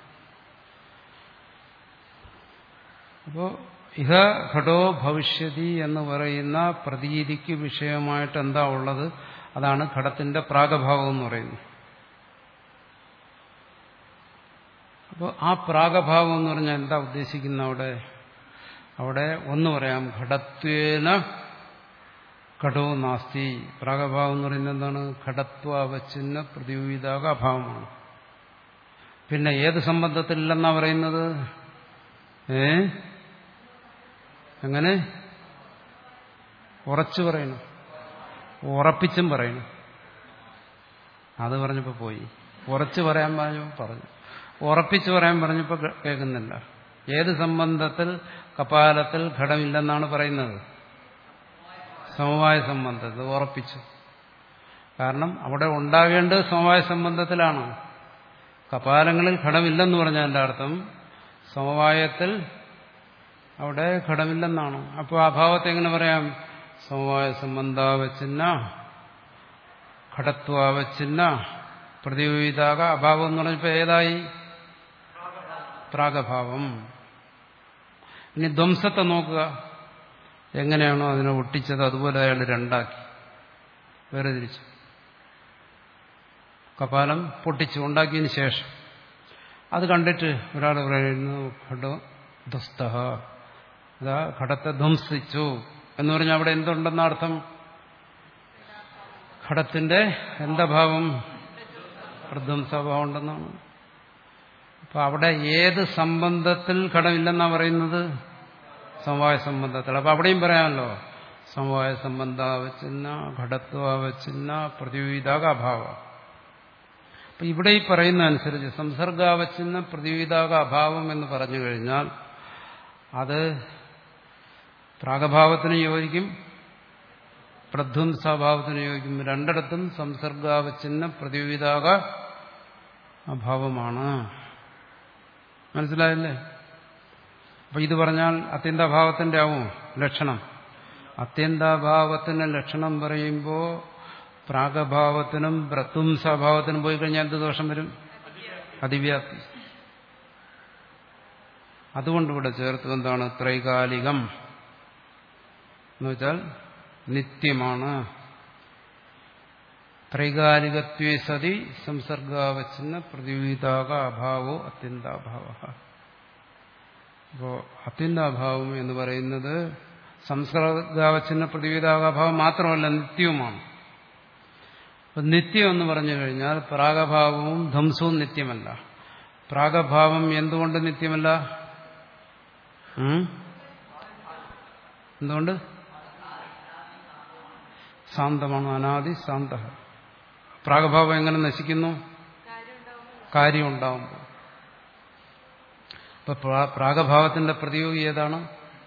അപ്പോൾ ഇഹ ഘടോ ഭവിഷ്യതി എന്ന് പറയുന്ന പ്രതീതിക്ക് വിഷയമായിട്ട് എന്താ ഉള്ളത്, അതാണ് ഘടത്തിന്റെ പ്രാഗഭാവം എന്ന് പറയുന്നത്. അപ്പോൾ ആ പ്രാഗഭാവം എന്ന് പറഞ്ഞാൽ എന്താ ഉദ്ദേശിക്കുന്ന അവിടെ അവിടെ ഒന്ന് പറയാം, ഘടത്വേന ഘടോ നാസ്തി. പ്രാഗഭാവം എന്ന് പറയുന്നത് എന്താണ്? ഘടത്വ അവച്ഛിന്ന പ്രതിവിധാക അഭാവമാണ്. പിന്നെ ഏത് സംബന്ധത്തിലില്ലെന്നാ പറയുന്നത്? ഏ എങ്ങനെ ഉറച്ചു പറയണം, ഉറപ്പിച്ചും പറയണം. അത് പറഞ്ഞപ്പോ പോയി. ഉറച്ചു പറയാൻ പറഞ്ഞപ്പോ പറഞ്ഞു, ഉറപ്പിച്ചു പറയാൻ പറഞ്ഞപ്പോ കേൾക്കുന്നില്ല. ഏത് സംബന്ധത്തിൽ കപാലത്തിൽ ഘടമില്ലെന്നാണ് പറയുന്നത്? സമവായ സംബന്ധത്തിൽ ഉറപ്പിച്ചു. കാരണം അവിടെ ഉണ്ടാകേണ്ടത് സമവായ സംബന്ധത്തിലാണ്. കപാലങ്ങളിൽ ഘടമില്ലെന്ന് പറഞ്ഞാൽ എൻ്റെ അർത്ഥം സമവായത്തിൽ അവിടെ ഘടമില്ലെന്നാണ്. അപ്പോൾ അഭാവത്തെ എങ്ങനെ പറയാം? സമവായ സംബന്ധാവച്ഛിന്ന ഘടത്വാവച്ഛിന്ന പ്രതിവിധാക അഭാവം എന്ന് പറഞ്ഞപ്പോൾ ഏതായി? പ്രാഗഭാവം. ഇനി ധ്വംസത്തെ നോക്കുക. എങ്ങനെയാണോ അതിനെ ഒട്ടിച്ചത് അതുപോലെ അയാൾ രണ്ടാക്കി വേർതിരിച്ചു. കപാലം പൊട്ടിച്ചു ഉണ്ടാക്കിയതിന് ശേഷം അത് കണ്ടിട്ട് ഒരാൾ പറയുന്നു ഘടോ ധ്വസ്തഃ, അതാ ഘടത്തെ ധ്വംസിച്ചു എന്ന് പറഞ്ഞാൽ അവിടെ എന്തുണ്ടെന്ന അർത്ഥം? ഘടത്തിന്റെ എന്താ ഭാവം? പ്രധ്വംസഭാവം ഉണ്ടെന്നാണ്. അപ്പൊ അവിടെ ഏത് സംബന്ധത്തിൽ ഘടമില്ലെന്നാ പറയുന്നത്? സമവായ സംബന്ധത്തിൽ. അപ്പൊ അവിടെയും പറയാമല്ലോ, സമവായ സംബന്ധാവച്ഛിന്ന ഘടത്വാവച്ഛിന്ന പ്രതിവിധാക അഭാവ. അപ്പൊ ഇവിടെ ഈ പറയുന്ന അനുസരിച്ച് സംസർഗാവച്ഛിന്ന പ്രതിവിധാക അഭാവം എന്ന് പറഞ്ഞു കഴിഞ്ഞാൽ അത് പ്രാഗഭാവത്തിന് യോജിക്കും, പ്രധ്വംസാഭാവത്തിന് യോജിക്കും. രണ്ടിടത്തും സംസർഗാവച്ഛിന്ന പ്രതിവിധാക അഭാവമാണ്. മനസ്സിലായല്ലേ? അപ്പൊ ഇത് പറഞ്ഞാൽ അത്യന്താഭാവത്തിന്റെ ആവും ലക്ഷണം. അത്യന്താഭാവത്തിന് ലക്ഷണം പറയുമ്പോൾ പ്രാഗഭാവത്തിനും പ്രധ്വംസാഭാവത്തിനും പോയി കഴിഞ്ഞാൽ എന്ത് ദോഷം വരും? അതിവ്യാപ്തി. അതുകൊണ്ട് ഇവിടെ ചേർത്ത് എന്താണ്? ത്രൈകാലികം എന്ന് വെച്ചാൽ നിത്യമാണ്. ത്രൈകാലികത്വേ സതി സംസർഗാവച്ഛിന്ന പ്രതിവിധാക അഭാവോ അത്യന്താഭാവ. അപ്പോ അത്യന്താഭാവം എന്ന് പറയുന്നത് സംസർഗാവച്ഛിന്ന പ്രതിവിധാകാഭാവം മാത്രമല്ല, നിത്യവുമാണ്. അപ്പൊ നിത്യം എന്ന് പറഞ്ഞു കഴിഞ്ഞാൽ പ്രാഗഭാവവും ധ്വംസവും നിത്യമല്ല. പ്രാഗഭാവം എന്തുകൊണ്ട് നിത്യമല്ല? എന്തുകൊണ്ട്? ശാന്തമാണ്, അനാദി ശാന്ത. പ്രാഗഭാവം എങ്ങനെ നശിക്കുന്നു? കാര്യം ഉണ്ടാവുമ്പോൾ. ഇപ്പൊ പ്രാഗഭാവത്തിന്റെ പ്രതിയോഗി ഏതാണ്?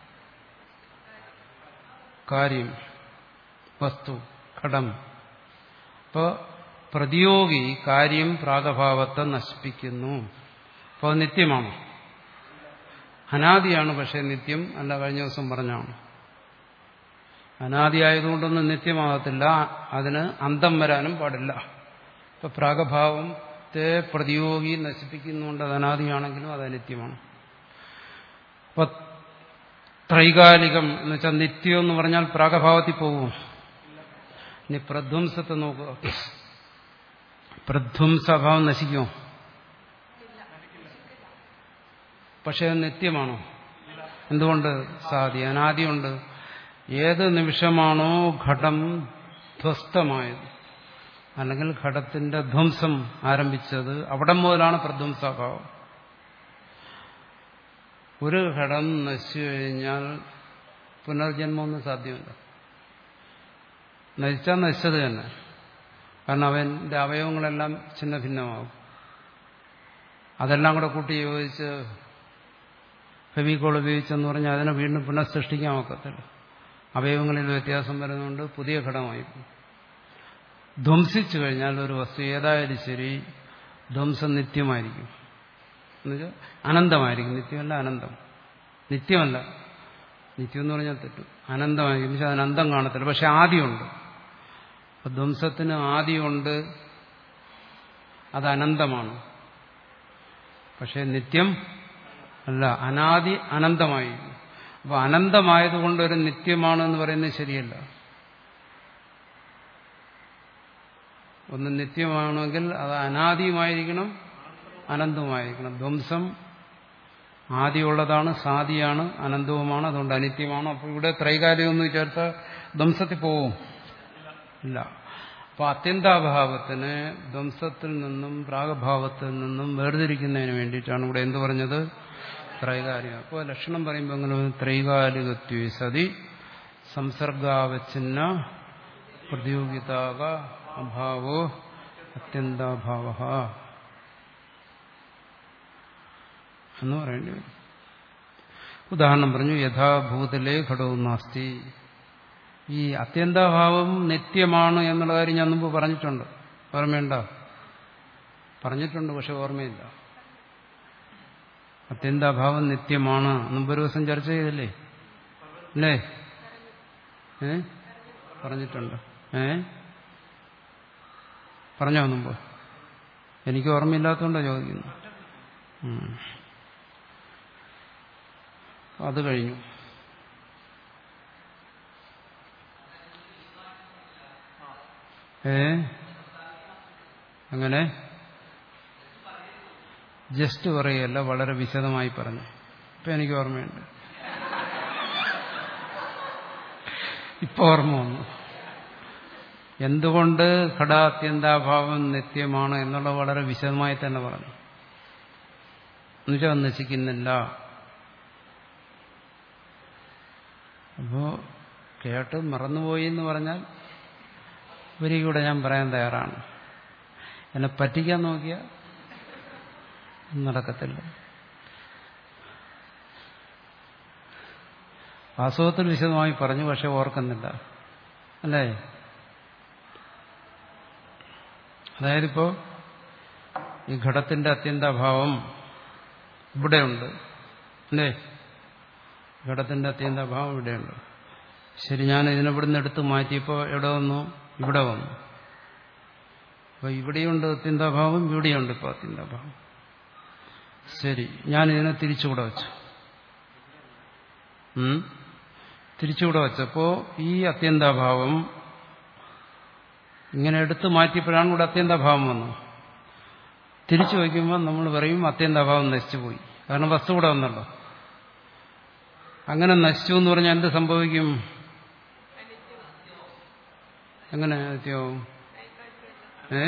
കാര്യം, വസ്തു, ഘടം. ഇപ്പൊ പ്രതിയോഗി കാര്യം പ്രാഗഭാവത്തെ നശിപ്പിക്കുന്നു. അപ്പോൾ നിത്യമാണ്, അനാദിയാണ്. പക്ഷെ നിത്യം അല്ല. കഴിഞ്ഞ ദിവസം പറഞ്ഞാണ് അനാദിയായതുകൊണ്ടൊന്നും നിത്യമാകത്തില്ല, അതിന് അന്തം വരാനും പാടില്ല. ഇപ്പൊ പ്രാഗഭാവത്തെ പ്രതിയോഗി നശിപ്പിക്കുന്നുകൊണ്ട് അത് അനാദിയാണെങ്കിലും അത് അനിത്യമാണ്. അപ്പൊ ത്രൈകാലികം എന്ന് വെച്ചാൽ നിത്യം എന്ന് പറഞ്ഞാൽ പ്രാഗഭാവത്തിൽ പോകും. ഇനി പ്രധ്വംസത്തെ നോക്കുക. പ്രധ്വംസഭാവം നശിക്കുമോ? പക്ഷെ അത് നിത്യമാണോ? എന്തുകൊണ്ട്? സാധി, അനാദിയുണ്ട്. ഏത് നിമിഷമാണോ ഘടം ധ്വസ്തമായത്, അല്ലെങ്കിൽ ഘടത്തിന്റെ ധ്വംസം ആരംഭിച്ചത്, അവിടെ മുതലാണ് പ്രധ്വംസഭാവം. ഒരു ഘടം നശിച്ചു കഴിഞ്ഞാൽ പുനർജന്മമൊന്നും സാധ്യമല്ല. നശിച്ചാൽ നശിച്ചത് തന്നെ. കാരണം അവന്റെ അവയവങ്ങളെല്ലാം ഛിന്ന ഭിന്നമാകും. അതെല്ലാം കൂടെ കൂട്ടി യോജിച്ച് ഫെവിക്കോൾ ഉപയോഗിച്ചെന്ന് പറഞ്ഞാൽ അതിനെ വീണ്ടും പുനഃസൃഷ്ടിക്കാൻ ഒക്കത്തില്ല. അവയവങ്ങളിൽ വ്യത്യാസം വരുന്നതുകൊണ്ട് പുതിയ ഘടമായി. ധ്വംസിച്ചു കഴിഞ്ഞാൽ ഒരു വസ്തു ഏതായാലും ശരി ധ്വംസം നിത്യമായിരിക്കും. എന്നുവെച്ചാൽ അനന്തമായിരിക്കും. നിത്യമല്ല, അനന്തം. നിത്യമല്ല, നിത്യം എന്ന് പറഞ്ഞാൽ തെറ്റും. അനന്തമായിരിക്കും. പക്ഷെ അതിന് അന്തം കാണത്തില്ല. പക്ഷെ ആദിയുണ്ട്. അപ്പൊ ധ്വംസത്തിന് ആദിയുണ്ട്, അത് അനന്തമാണ്. പക്ഷെ നിത്യം അല്ല, അനാദി അനന്തമായിരിക്കും. അപ്പൊ അനന്തമായതുകൊണ്ട് ഒരു നിത്യമാണ് എന്ന് പറയുന്നത് ശരിയല്ല. ഒന്ന് നിത്യമാണെങ്കിൽ അത് അനാദിയുമായിരിക്കണം, അനന്തവുമായിരിക്കണം. ധ്വംസം ആദിയുള്ളതാണ്, സാദിയാണ്, അനന്തവുമാണ്, അതുകൊണ്ട് അനിത്യമാണ്. അപ്പോൾ ഇവിടെ ത്രൈകാലികം എന്ന് ചേർത്താൽ ധ്വംസത്തിൽ പോവും ഇല്ല. അപ്പൊ അത്യന്താഭാവത്തിന് ധ്വംസത്തിൽ നിന്നും പ്രാഗഭാവത്തിൽ നിന്നും വേർതിരിക്കുന്നതിന് വേണ്ടിയിട്ടാണ് ഇവിടെ എന്ത് പറഞ്ഞത്? ത്രൈകാലികം. അപ്പോൾ ലക്ഷണം പറയുമ്പോൾ എങ്ങനെ? ത്രൈകാലികത്വേ സതി സംസർഗാവച്ഛിന്ന പ്രതിയോഗിതാക അഭാവോ അത്യന്താഭാവ എന്ന് പറയേണ്ടി വരും. ഉദാഹരണം പറഞ്ഞു, യഥാഭൂതലേ ഘടവും നാസ്തി. ഈ അത്യന്താഭാവം നിത്യമാണ് എന്നുള്ള കാര്യം ഞാൻ മുമ്പ് പറഞ്ഞിട്ടുണ്ട്. ഓർമ്മയുണ്ട? പറഞ്ഞിട്ടുണ്ട്, പക്ഷെ ഓർമ്മയില്ല. അത്യന്താഭാവം നിത്യമാണ് മുമ്പ് ഒരു ദിവസം ചർച്ച ചെയ്തില്ലേ? അല്ലേ? ഏ പറഞ്ഞിട്ടുണ്ട്. ഏ പറഞ്ഞോ മുമ്പ്? എനിക്ക് ഓർമ്മയില്ലാത്തതുകൊണ്ടാണ് ചോദിക്കുന്നു. അത് കഴിഞ്ഞു. ഏ അങ്ങനെ ജസ്റ്റ് പറയുകയല്ല, വളരെ വിശദമായി പറഞ്ഞു. ഇപ്പൊ എനിക്ക് ഓർമ്മയുണ്ട്. ഇപ്പൊ ഓർമ്മ വന്നു. എന്തുകൊണ്ട് ഘടാത്യന്താഭാവം നിത്യമാണ് എന്നുള്ള വളരെ വിശദമായി തന്നെ പറഞ്ഞു. എന്നുവെച്ചാൽ നശിക്കുന്നില്ല. അപ്പോ കേട്ട് മറന്നുപോയി എന്ന് പറഞ്ഞാൽ ഒരിക്കൽ കൂടെ ഞാൻ പറയാൻ തയ്യാറാണ്. എന്നെ പറ്റിക്കാൻ നോക്കിയാൽ നടക്കത്തില്ല. വാസ്തവത്തിൽ വിശദമായി പറഞ്ഞു, പക്ഷെ ഓർക്കുന്നില്ല. അല്ലേ? അതായത് ഇപ്പോ ഈ ഘടത്തിന്റെ അത്യന്താഭാവം ഇവിടെയുണ്ട്. അല്ലേ? ഘടത്തിന്റെ അത്യന്താഭാവം ഇവിടെയുണ്ട്. ശരി, ഞാൻ ഇതിനെവിടുന്ന് എടുത്ത് മാറ്റിയപ്പോൾ എവിടെ വന്നു? ഇവിടെ വന്നു. അപ്പൊ ഇവിടെയുണ്ട് അത്യന്താഭാവം, ഇവിടെയുണ്ട് ഇപ്പൊ അത്യന്താഭാവം. ശരി, ഞാൻ ഇതിനെ തിരിച്ചുകൂടെ വെച്ചു. തിരിച്ചുകൂടെ വെച്ചപ്പോ ഈ അത്യന്താഭാവം ഇങ്ങനെ എടുത്തു മാറ്റിയപ്പോഴാണ് ഇവിടെ അത്യന്താഭാവം വന്നു. തിരിച്ചു വയ്ക്കുമ്പോൾ നമ്മൾ പറയും അത്യന്താഭാവം നശിച്ചുപോയി. കാരണം വസ്തു കൂടെ വന്നല്ലോ. അങ്ങനെ നശിച്ചു എന്ന് പറഞ്ഞാൽ എന്ത് സംഭവിക്കും? എങ്ങനെ നിത്യമാവും? ഏ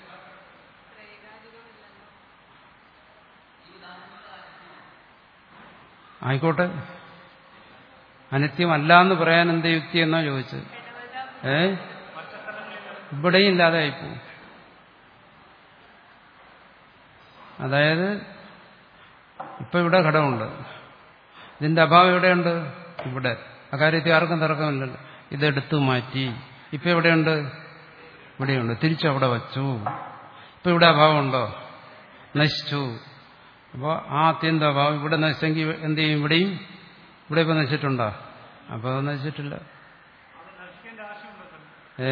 ആയിക്കോട്ടെ, അനിത്യമല്ല എന്ന് പറയാൻ എന്ത് യുക്തി എന്നാ ചോദിച്ചത്? ഏ ഇവിടെയും ഇല്ലാതെ ആയിപ്പോവും. അതായത് ഇപ്പൊ ഇവിടെ ഘടമുണ്ട്, ഇതിന്റെ അഭാവം എവിടെയുണ്ട്? ഇവിടെ. അക്കാര്യത്തിൽ ആർക്കും തർക്കമില്ലല്ലോ. ഇതെടുത്തു മാറ്റി, ഇപ്പൊ എവിടെയുണ്ട്? ഇവിടെയുണ്ട്. തിരിച്ചവിടെ വച്ചു. ഇപ്പൊ ഇവിടെ അഭാവമുണ്ടോ? നശിച്ചു. അപ്പോൾ ആ അത്യന്താഭാവം ഇവിടെ നശിച്ചെങ്കിൽ എന്ത് ചെയ്യും? ഇവിടെയും ഇവിടെ ഇപ്പൊ നശിച്ചിട്ടുണ്ടോ? അപ്പൊ അത് നശിച്ചിട്ടില്ല. ഏ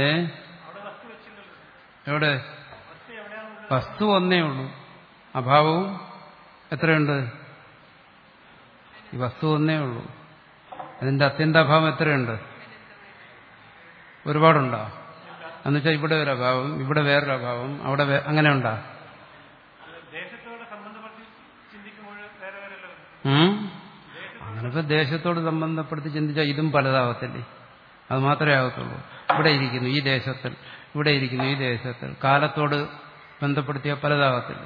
എവിടെ? വസ്തു ഒന്നേ ഉള്ളൂ. അഭാവവും എത്രയുണ്ട്? ഈ വസ്തു ഒന്നേ ഉള്ളൂ. അതിന്റെ അത്യന്താഭാവം എത്രയുണ്ട്? ഒരുപാടുണ്ടോ? എന്നുവെച്ചാൽ ഇവിടെ ഒരു അഭാവം, ഇവിടെ വേറൊരു അഭാവം, അവിടെ അങ്ങനെ ഉണ്ടോ? അങ്ങനെ ഇപ്പൊ ദേശത്തോട് സംബന്ധപ്പെടുത്തി ചിന്തിച്ചാൽ ഇതും പലതാകത്തില്ലേ? അത് മാത്രമേ ആകത്തുള്ളൂ. ഇവിടെ ഇരിക്കുന്നു ഈ ദേശത്തിൽ, ഇവിടെ ഇരിക്കുന്നു ഈ ദേശത്തിൽ. കാലത്തോട് ബന്ധപ്പെടുത്തിയാൽ പലതാകത്തില്ലേ?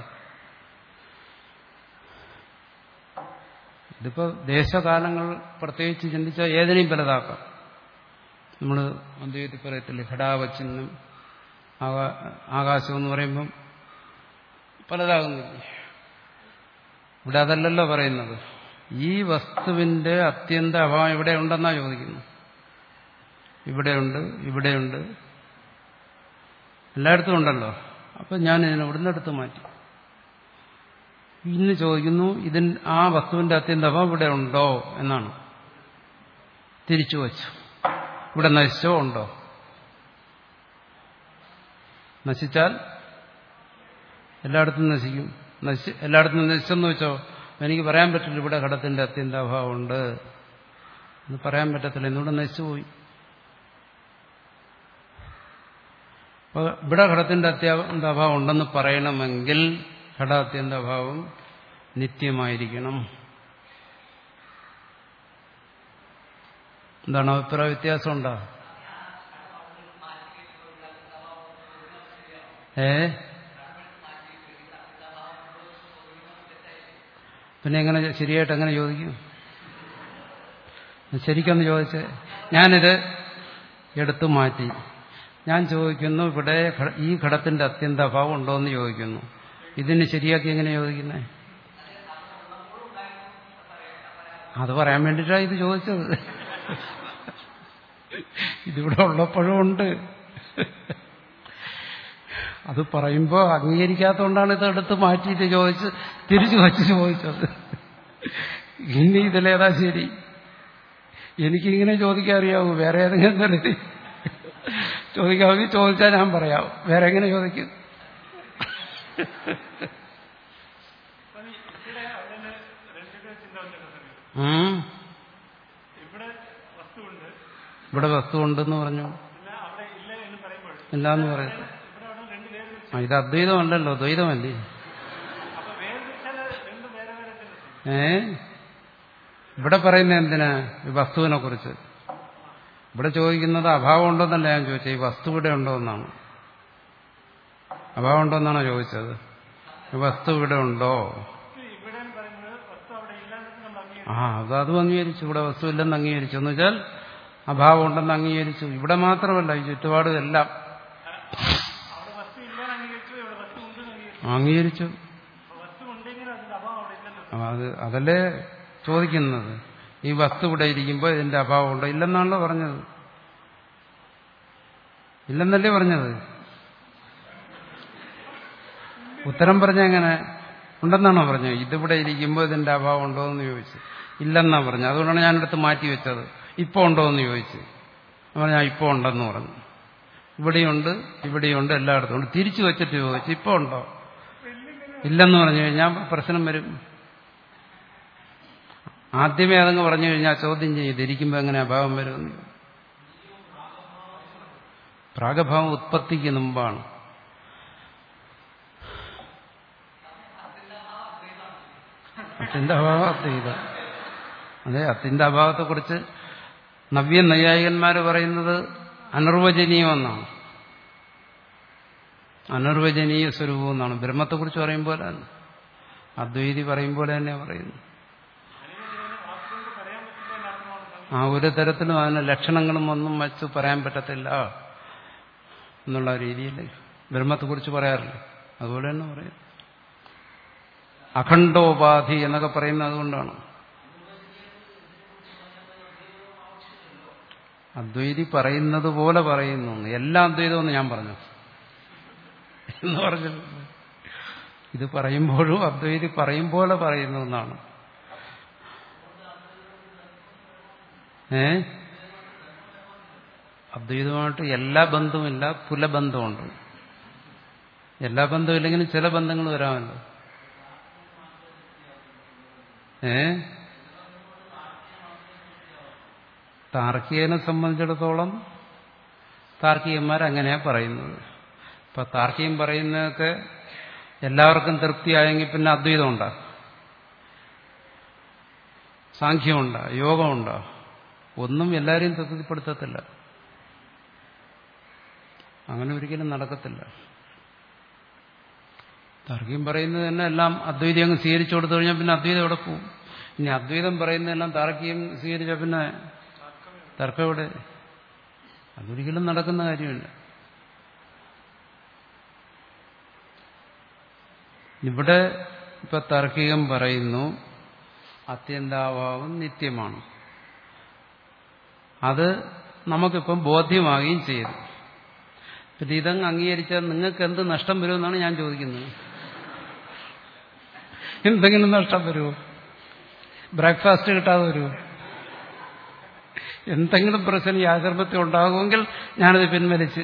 ഇതിപ്പോ ദേശകാലങ്ങൾ പ്രത്യേകിച്ച് ചിന്തിച്ചാൽ ഏതിനെയും പലതാക്കാം. നമ്മൾ അദ്വൈതത്തിൽ പറയത്തില്ലേ ഘടാവച്ചിന്നും ആകാശം എന്ന് പറയുമ്പം പലതാകുന്നില്ലേ? ഇവിടെ അതല്ലല്ലോ പറയുന്നത്. ഈ വസ്തുവിന്റെ അത്യന്ത അഭാവം ഇവിടെ ഉണ്ടെന്നാ ചോദിക്കുന്നു. ഇവിടെയുണ്ട്, ഇവിടെയുണ്ട്, എല്ലായിടത്തും ഉണ്ടല്ലോ. അപ്പൊ ഞാൻ ഇതിനെ ഇവിടുന്ന് എടുത്ത് മാറ്റി. ഇന്ന് ചോദിക്കുന്നു ഇതിന് ആ വസ്തുവിന്റെ അത്യന്ത അഭാവം ഇവിടെ ഉണ്ടോ എന്നാണ്. തിരിച്ചു വച്ചു. ഇവിടെ നശിച്ചോ ഉണ്ടോ? നശിച്ചാൽ എല്ലായിടത്തും നശിക്കും. നശി എല്ലായിടത്തും നശിച്ചെന്ന് വെച്ചോ എനിക്ക് പറയാൻ പറ്റില്ല ഇവിടെ ഘടത്തിന്റെ അത്യന്ത അഭാവം ഉണ്ട് എന്ന് പറയാൻ പറ്റത്തില്ല. എന്നിവിടെ നശിച്ചുപോയി. അപ്പൊ ഇവിടെ ഘടത്തിന്റെ അത്യന്ത അഭാവം ഉണ്ടെന്ന് പറയണമെങ്കിൽ ഘട അത്യന്ത അഭാവം നിത്യമായിരിക്കണം. എന്താണ് അഭിപ്രായ വ്യത്യാസം ഉണ്ടോ? ഏ പിന്നെ എങ്ങനെ ശരിയായിട്ട് എങ്ങനെ ചോദിക്കും? ശരിക്കൊന്ന് ചോദിച്ചേ. ഞാനിത് എടുത്തു മാറ്റി. ഞാൻ ചോദിക്കുന്നു ഇവിടെ ഈ ഘടത്തിന്റെ അത്യന്ത അഭാവം ഉണ്ടോ എന്ന് ചോദിക്കുന്നു. ഇതിന് ശരിയാക്കി എങ്ങനെ ചോദിക്കുന്നേ? അത് പറയാൻ വേണ്ടിയിട്ടാണ് ഇത് ചോദിച്ചത്. ഇതിവിടെ ഉള്ളപ്പോഴും ഉണ്ട്. അത് പറയുമ്പോൾ അംഗീകരിക്കാത്തതുകൊണ്ടാണ് ഇത് എടുത്ത് മാറ്റിയിട്ട് ചോദിച്ച് തിരിച്ചു വച്ച് ചോദിച്ചത്. ഇനി ഇതിലേതാ ശരി? എനിക്കിങ്ങനെ ചോദിക്കാൻ അറിയാവൂ. വേറെ ഏതെങ്കിലും തരത്തിൽ ചോദിക്കാമെങ്കിൽ ചോദിച്ചാൽ ഞാൻ പറയാം. വേറെ എങ്ങനെ ചോദിക്കും? ഇവിടെ വസ്തു ഉണ്ടെന്ന് പറഞ്ഞു. ഇല്ലാന്ന് പറയുന്നു. ഇത് അദ്വൈതമല്ലല്ലോ, ദ്വൈതമല്ലേ? ഏ ഇവിടെ പറയുന്ന എന്തിനാ? ഈ വസ്തുവിനെ കുറിച്ച് ഇവിടെ ചോദിക്കുന്നത് അഭാവം ഉണ്ടോന്നല്ല ഞാൻ ചോദിച്ചത്. ഈ വസ്തു ഇവിടെ ഉണ്ടോ എന്നാണ്. അഭാവം ഉണ്ടോന്നാണോ ചോദിച്ചത്? വസ്തു ഇവിടെ ഉണ്ടോ? ആ അത് അതും അംഗീകരിച്ചു. ഇവിടെ വസ്തു ഇല്ലെന്ന് അംഗീകരിച്ചു. എന്ന് വെച്ചാൽ അഭാവം ഉണ്ടെന്ന് അംഗീകരിച്ചു. ഇവിടെ മാത്രമല്ല, ഈ ചുറ്റുപാട് എല്ലാം അംഗീകരിച്ചു. അത് അതല്ലേ ചോദിക്കുന്നത്. ഈ വസ്തു ഇവിടെ ഇരിക്കുമ്പോൾ ഇതിന്റെ അഭാവം ഉണ്ടോ? ഇല്ലെന്നാണല്ലോ പറഞ്ഞത്. ഇല്ലെന്നല്ലേ പറഞ്ഞത്. ഉത്തരം പറഞ്ഞ എങ്ങനെ? ഉണ്ടെന്നാണോ പറഞ്ഞത്? ഇതിവിടെ ഇരിക്കുമ്പോൾ ഇതിന്റെ അഭാവം ഉണ്ടോ എന്ന് ചോദിച്ചു. ഇല്ലെന്നാ പറഞ്ഞു. അതുകൊണ്ടാണ് ഞാനെടുത്ത് മാറ്റി വെച്ചത്. ഇപ്പൊ ഉണ്ടോ എന്ന് ചോദിച്ചു. പറഞ്ഞാൽ ഇപ്പൊ ഉണ്ടെന്ന് പറഞ്ഞു. ഇവിടെയുണ്ട്, ഇവിടെയുണ്ട്, എല്ലായിടത്തും ഉണ്ട്. തിരിച്ചു വെച്ചിട്ട് ചോദിച്ചു ഇപ്പൊ ഉണ്ടോ? ഇല്ലെന്ന് പറഞ്ഞു കഴിഞ്ഞാൽ പ്രശ്നം വരും. ആദ്യമേ അതങ്ങ് പറഞ്ഞു കഴിഞ്ഞാൽ ചോദ്യം ചെയ്ത് ഇരിക്കുമ്പോൾ എങ്ങനെ അഭാവം വരുമെന്ന്. പ്രാഗഭാവം ഉത്പത്തിക്ക് മുമ്പാണ്. അത്തിന്റെ അഭാവം അദ്വൈതം. അതെ, അത്തിന്റെ അഭാവത്തെക്കുറിച്ച് നവ്യ നൈയായികന്മാർ പറയുന്നത് അനിർവചനീയമെന്നാണ്. അനിർവചനീയ സ്വരൂപം എന്നാണ്. ബ്രഹ്മത്തെക്കുറിച്ച് പറയുമ്പോൾ അദ്വൈതി പറയുമ്പോൾ തന്നെ പറയുന്നു. ആ ഒരു തരത്തിലും അതിന് ലക്ഷണങ്ങളും ഒന്നും വെച്ച് പറയാൻ പറ്റത്തില്ല എന്നുള്ള രീതിയിൽ ബ്രഹ്മത്തെക്കുറിച്ച് പറയാറില്ല. അതുപോലെ തന്നെ പറയും. അഖണ്ഡോപാധി എന്നൊക്കെ പറയുന്നത് അതുകൊണ്ടാണ്. അദ്വൈതി പറയുന്നത് പോലെ പറയുന്നു. എല്ലാ അദ്വൈതമെന്ന് ഞാൻ പറഞ്ഞു എന്ന് പറഞ്ഞു. ഇത് പറയുമ്പോഴും അദ്വൈതി പറയും പോലെ പറയുന്നു എന്നാണ്. ഏ അദ്വൈതമായിട്ട് എല്ലാ ബന്ധവുമില്ല, പുലബന്ധമുണ്ട്. എല്ലാ ബന്ധമില്ലെങ്കിലും ചില ബന്ധങ്ങൾ വരാമല്ലോ. ഏ താർക്കികനെ സംബന്ധിച്ചിടത്തോളം താർക്കികന്മാരങ്ങനെയാ പറയുന്നത്. ഇപ്പൊ താർക്കികം പറയുന്നതൊക്കെ എല്ലാവർക്കും തൃപ്തിയായെങ്കിൽ പിന്നെ അദ്വൈതം ഉണ്ടാകും. സാഖ്യമുണ്ടോ, യോഗമുണ്ടോ? ഒന്നും എല്ലാവരെയും തൃപ്തിപ്പെടുത്തത്തില്ല. അങ്ങനെ ഒരിക്കലും നടക്കത്തില്ല. താർക്കികം പറയുന്നത് തന്നെ എല്ലാം അദ്വൈതം അങ്ങ് സ്വീകരിച്ചു കൊടുത്തു കഴിഞ്ഞാൽ പിന്നെ അദ്വൈതം എവിടെ പോകും? ഇനി അദ്വൈതം പറയുന്നതെല്ലാം താർക്കികം സ്വീകരിച്ചാൽ പിന്നെ തർക്കം എവിടെ? അതൊരിക്കലും നടക്കുന്ന കാര്യമില്ല. ഇവിടെ ഇപ്പൊ താർക്കികം പറയുന്നു അത്യന്താഭാവം നിത്യമാണ്. അത് നമുക്കിപ്പം ബോധ്യമാകുകയും ചെയ്തു. പിന്നെ ഇതങ്ങ് അംഗീകരിച്ചാൽ നിങ്ങൾക്ക് എന്ത് നഷ്ടം വരുമെന്നാണ് ഞാൻ ചോദിക്കുന്നത്. എന്തെങ്കിലും നഷ്ടം വരുമോ? ബ്രേക്ക്ഫാസ്റ്റ് കിട്ടാതെ വരുമോ? എന്തെങ്കിലും പ്രശ്നം ഈ ആശ്രമത്തിൽ ഉണ്ടാകുമെങ്കിൽ ഞാനത് പിൻവലിച്ച്,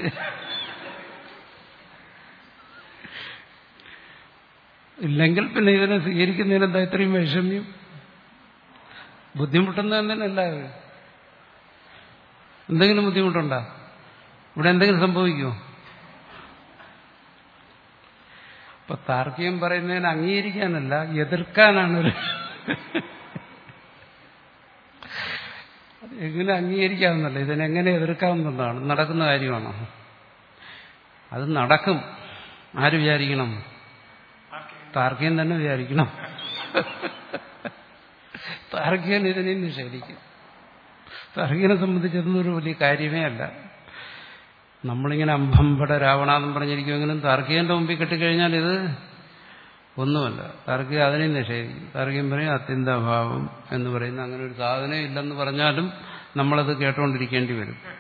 ഇല്ലെങ്കിൽ പിന്നെ ഇതിനെ സ്വീകരിക്കുന്നതിന് എന്താ ഇത്രയും വൈഷമ്യം? ബുദ്ധിമുട്ടുന്നത് തന്നെയല്ല. എന്തെങ്കിലും ബുദ്ധിമുട്ടുണ്ടോ? ഇവിടെ എന്തെങ്കിലും സംഭവിക്കുമോ? അപ്പൊ താർക്കികം പറയുന്നതിന് അംഗീകരിക്കാനല്ല, എതിർക്കാനാണ്. ഒരു എങ്ങനെ അംഗീകരിക്കാമെന്നല്ല, ഇതിനെങ്ങനെ എതിർക്കാമെന്നുള്ളതാണ്. നടക്കുന്ന കാര്യമാണോ? അത് നടക്കും. ആര് വിചാരിക്കണം? താർക്കികൻ തന്നെ വിചാരിക്കണം. താർക്കികൻ ഇതിനെ നിഷേധിക്കും. താർക്കികനെ സംബന്ധിച്ചതൊന്നും ഒരു വലിയ കാര്യമേ അല്ല. നമ്മളിങ്ങനെ അമ്പമ്പട രാവണാന്നും പറഞ്ഞിരിക്കുമെങ്കിലും താർക്കികന്റെ മുമ്പിൽ കിട്ടിക്കഴിഞ്ഞാൽ ഇത് ഒന്നുമല്ല. താർക്കിക അതിനെ നിഷേധിക്കും. താർക്കികൻ പറയും അത്യന്താഭാവം എന്ന് പറയുന്ന അങ്ങനെ ഒരു സാധനം ഇല്ലെന്ന് പറഞ്ഞാലും നമ്മളത് കേട്ടുകൊണ്ടിരിക്കേണ്ടി വരും.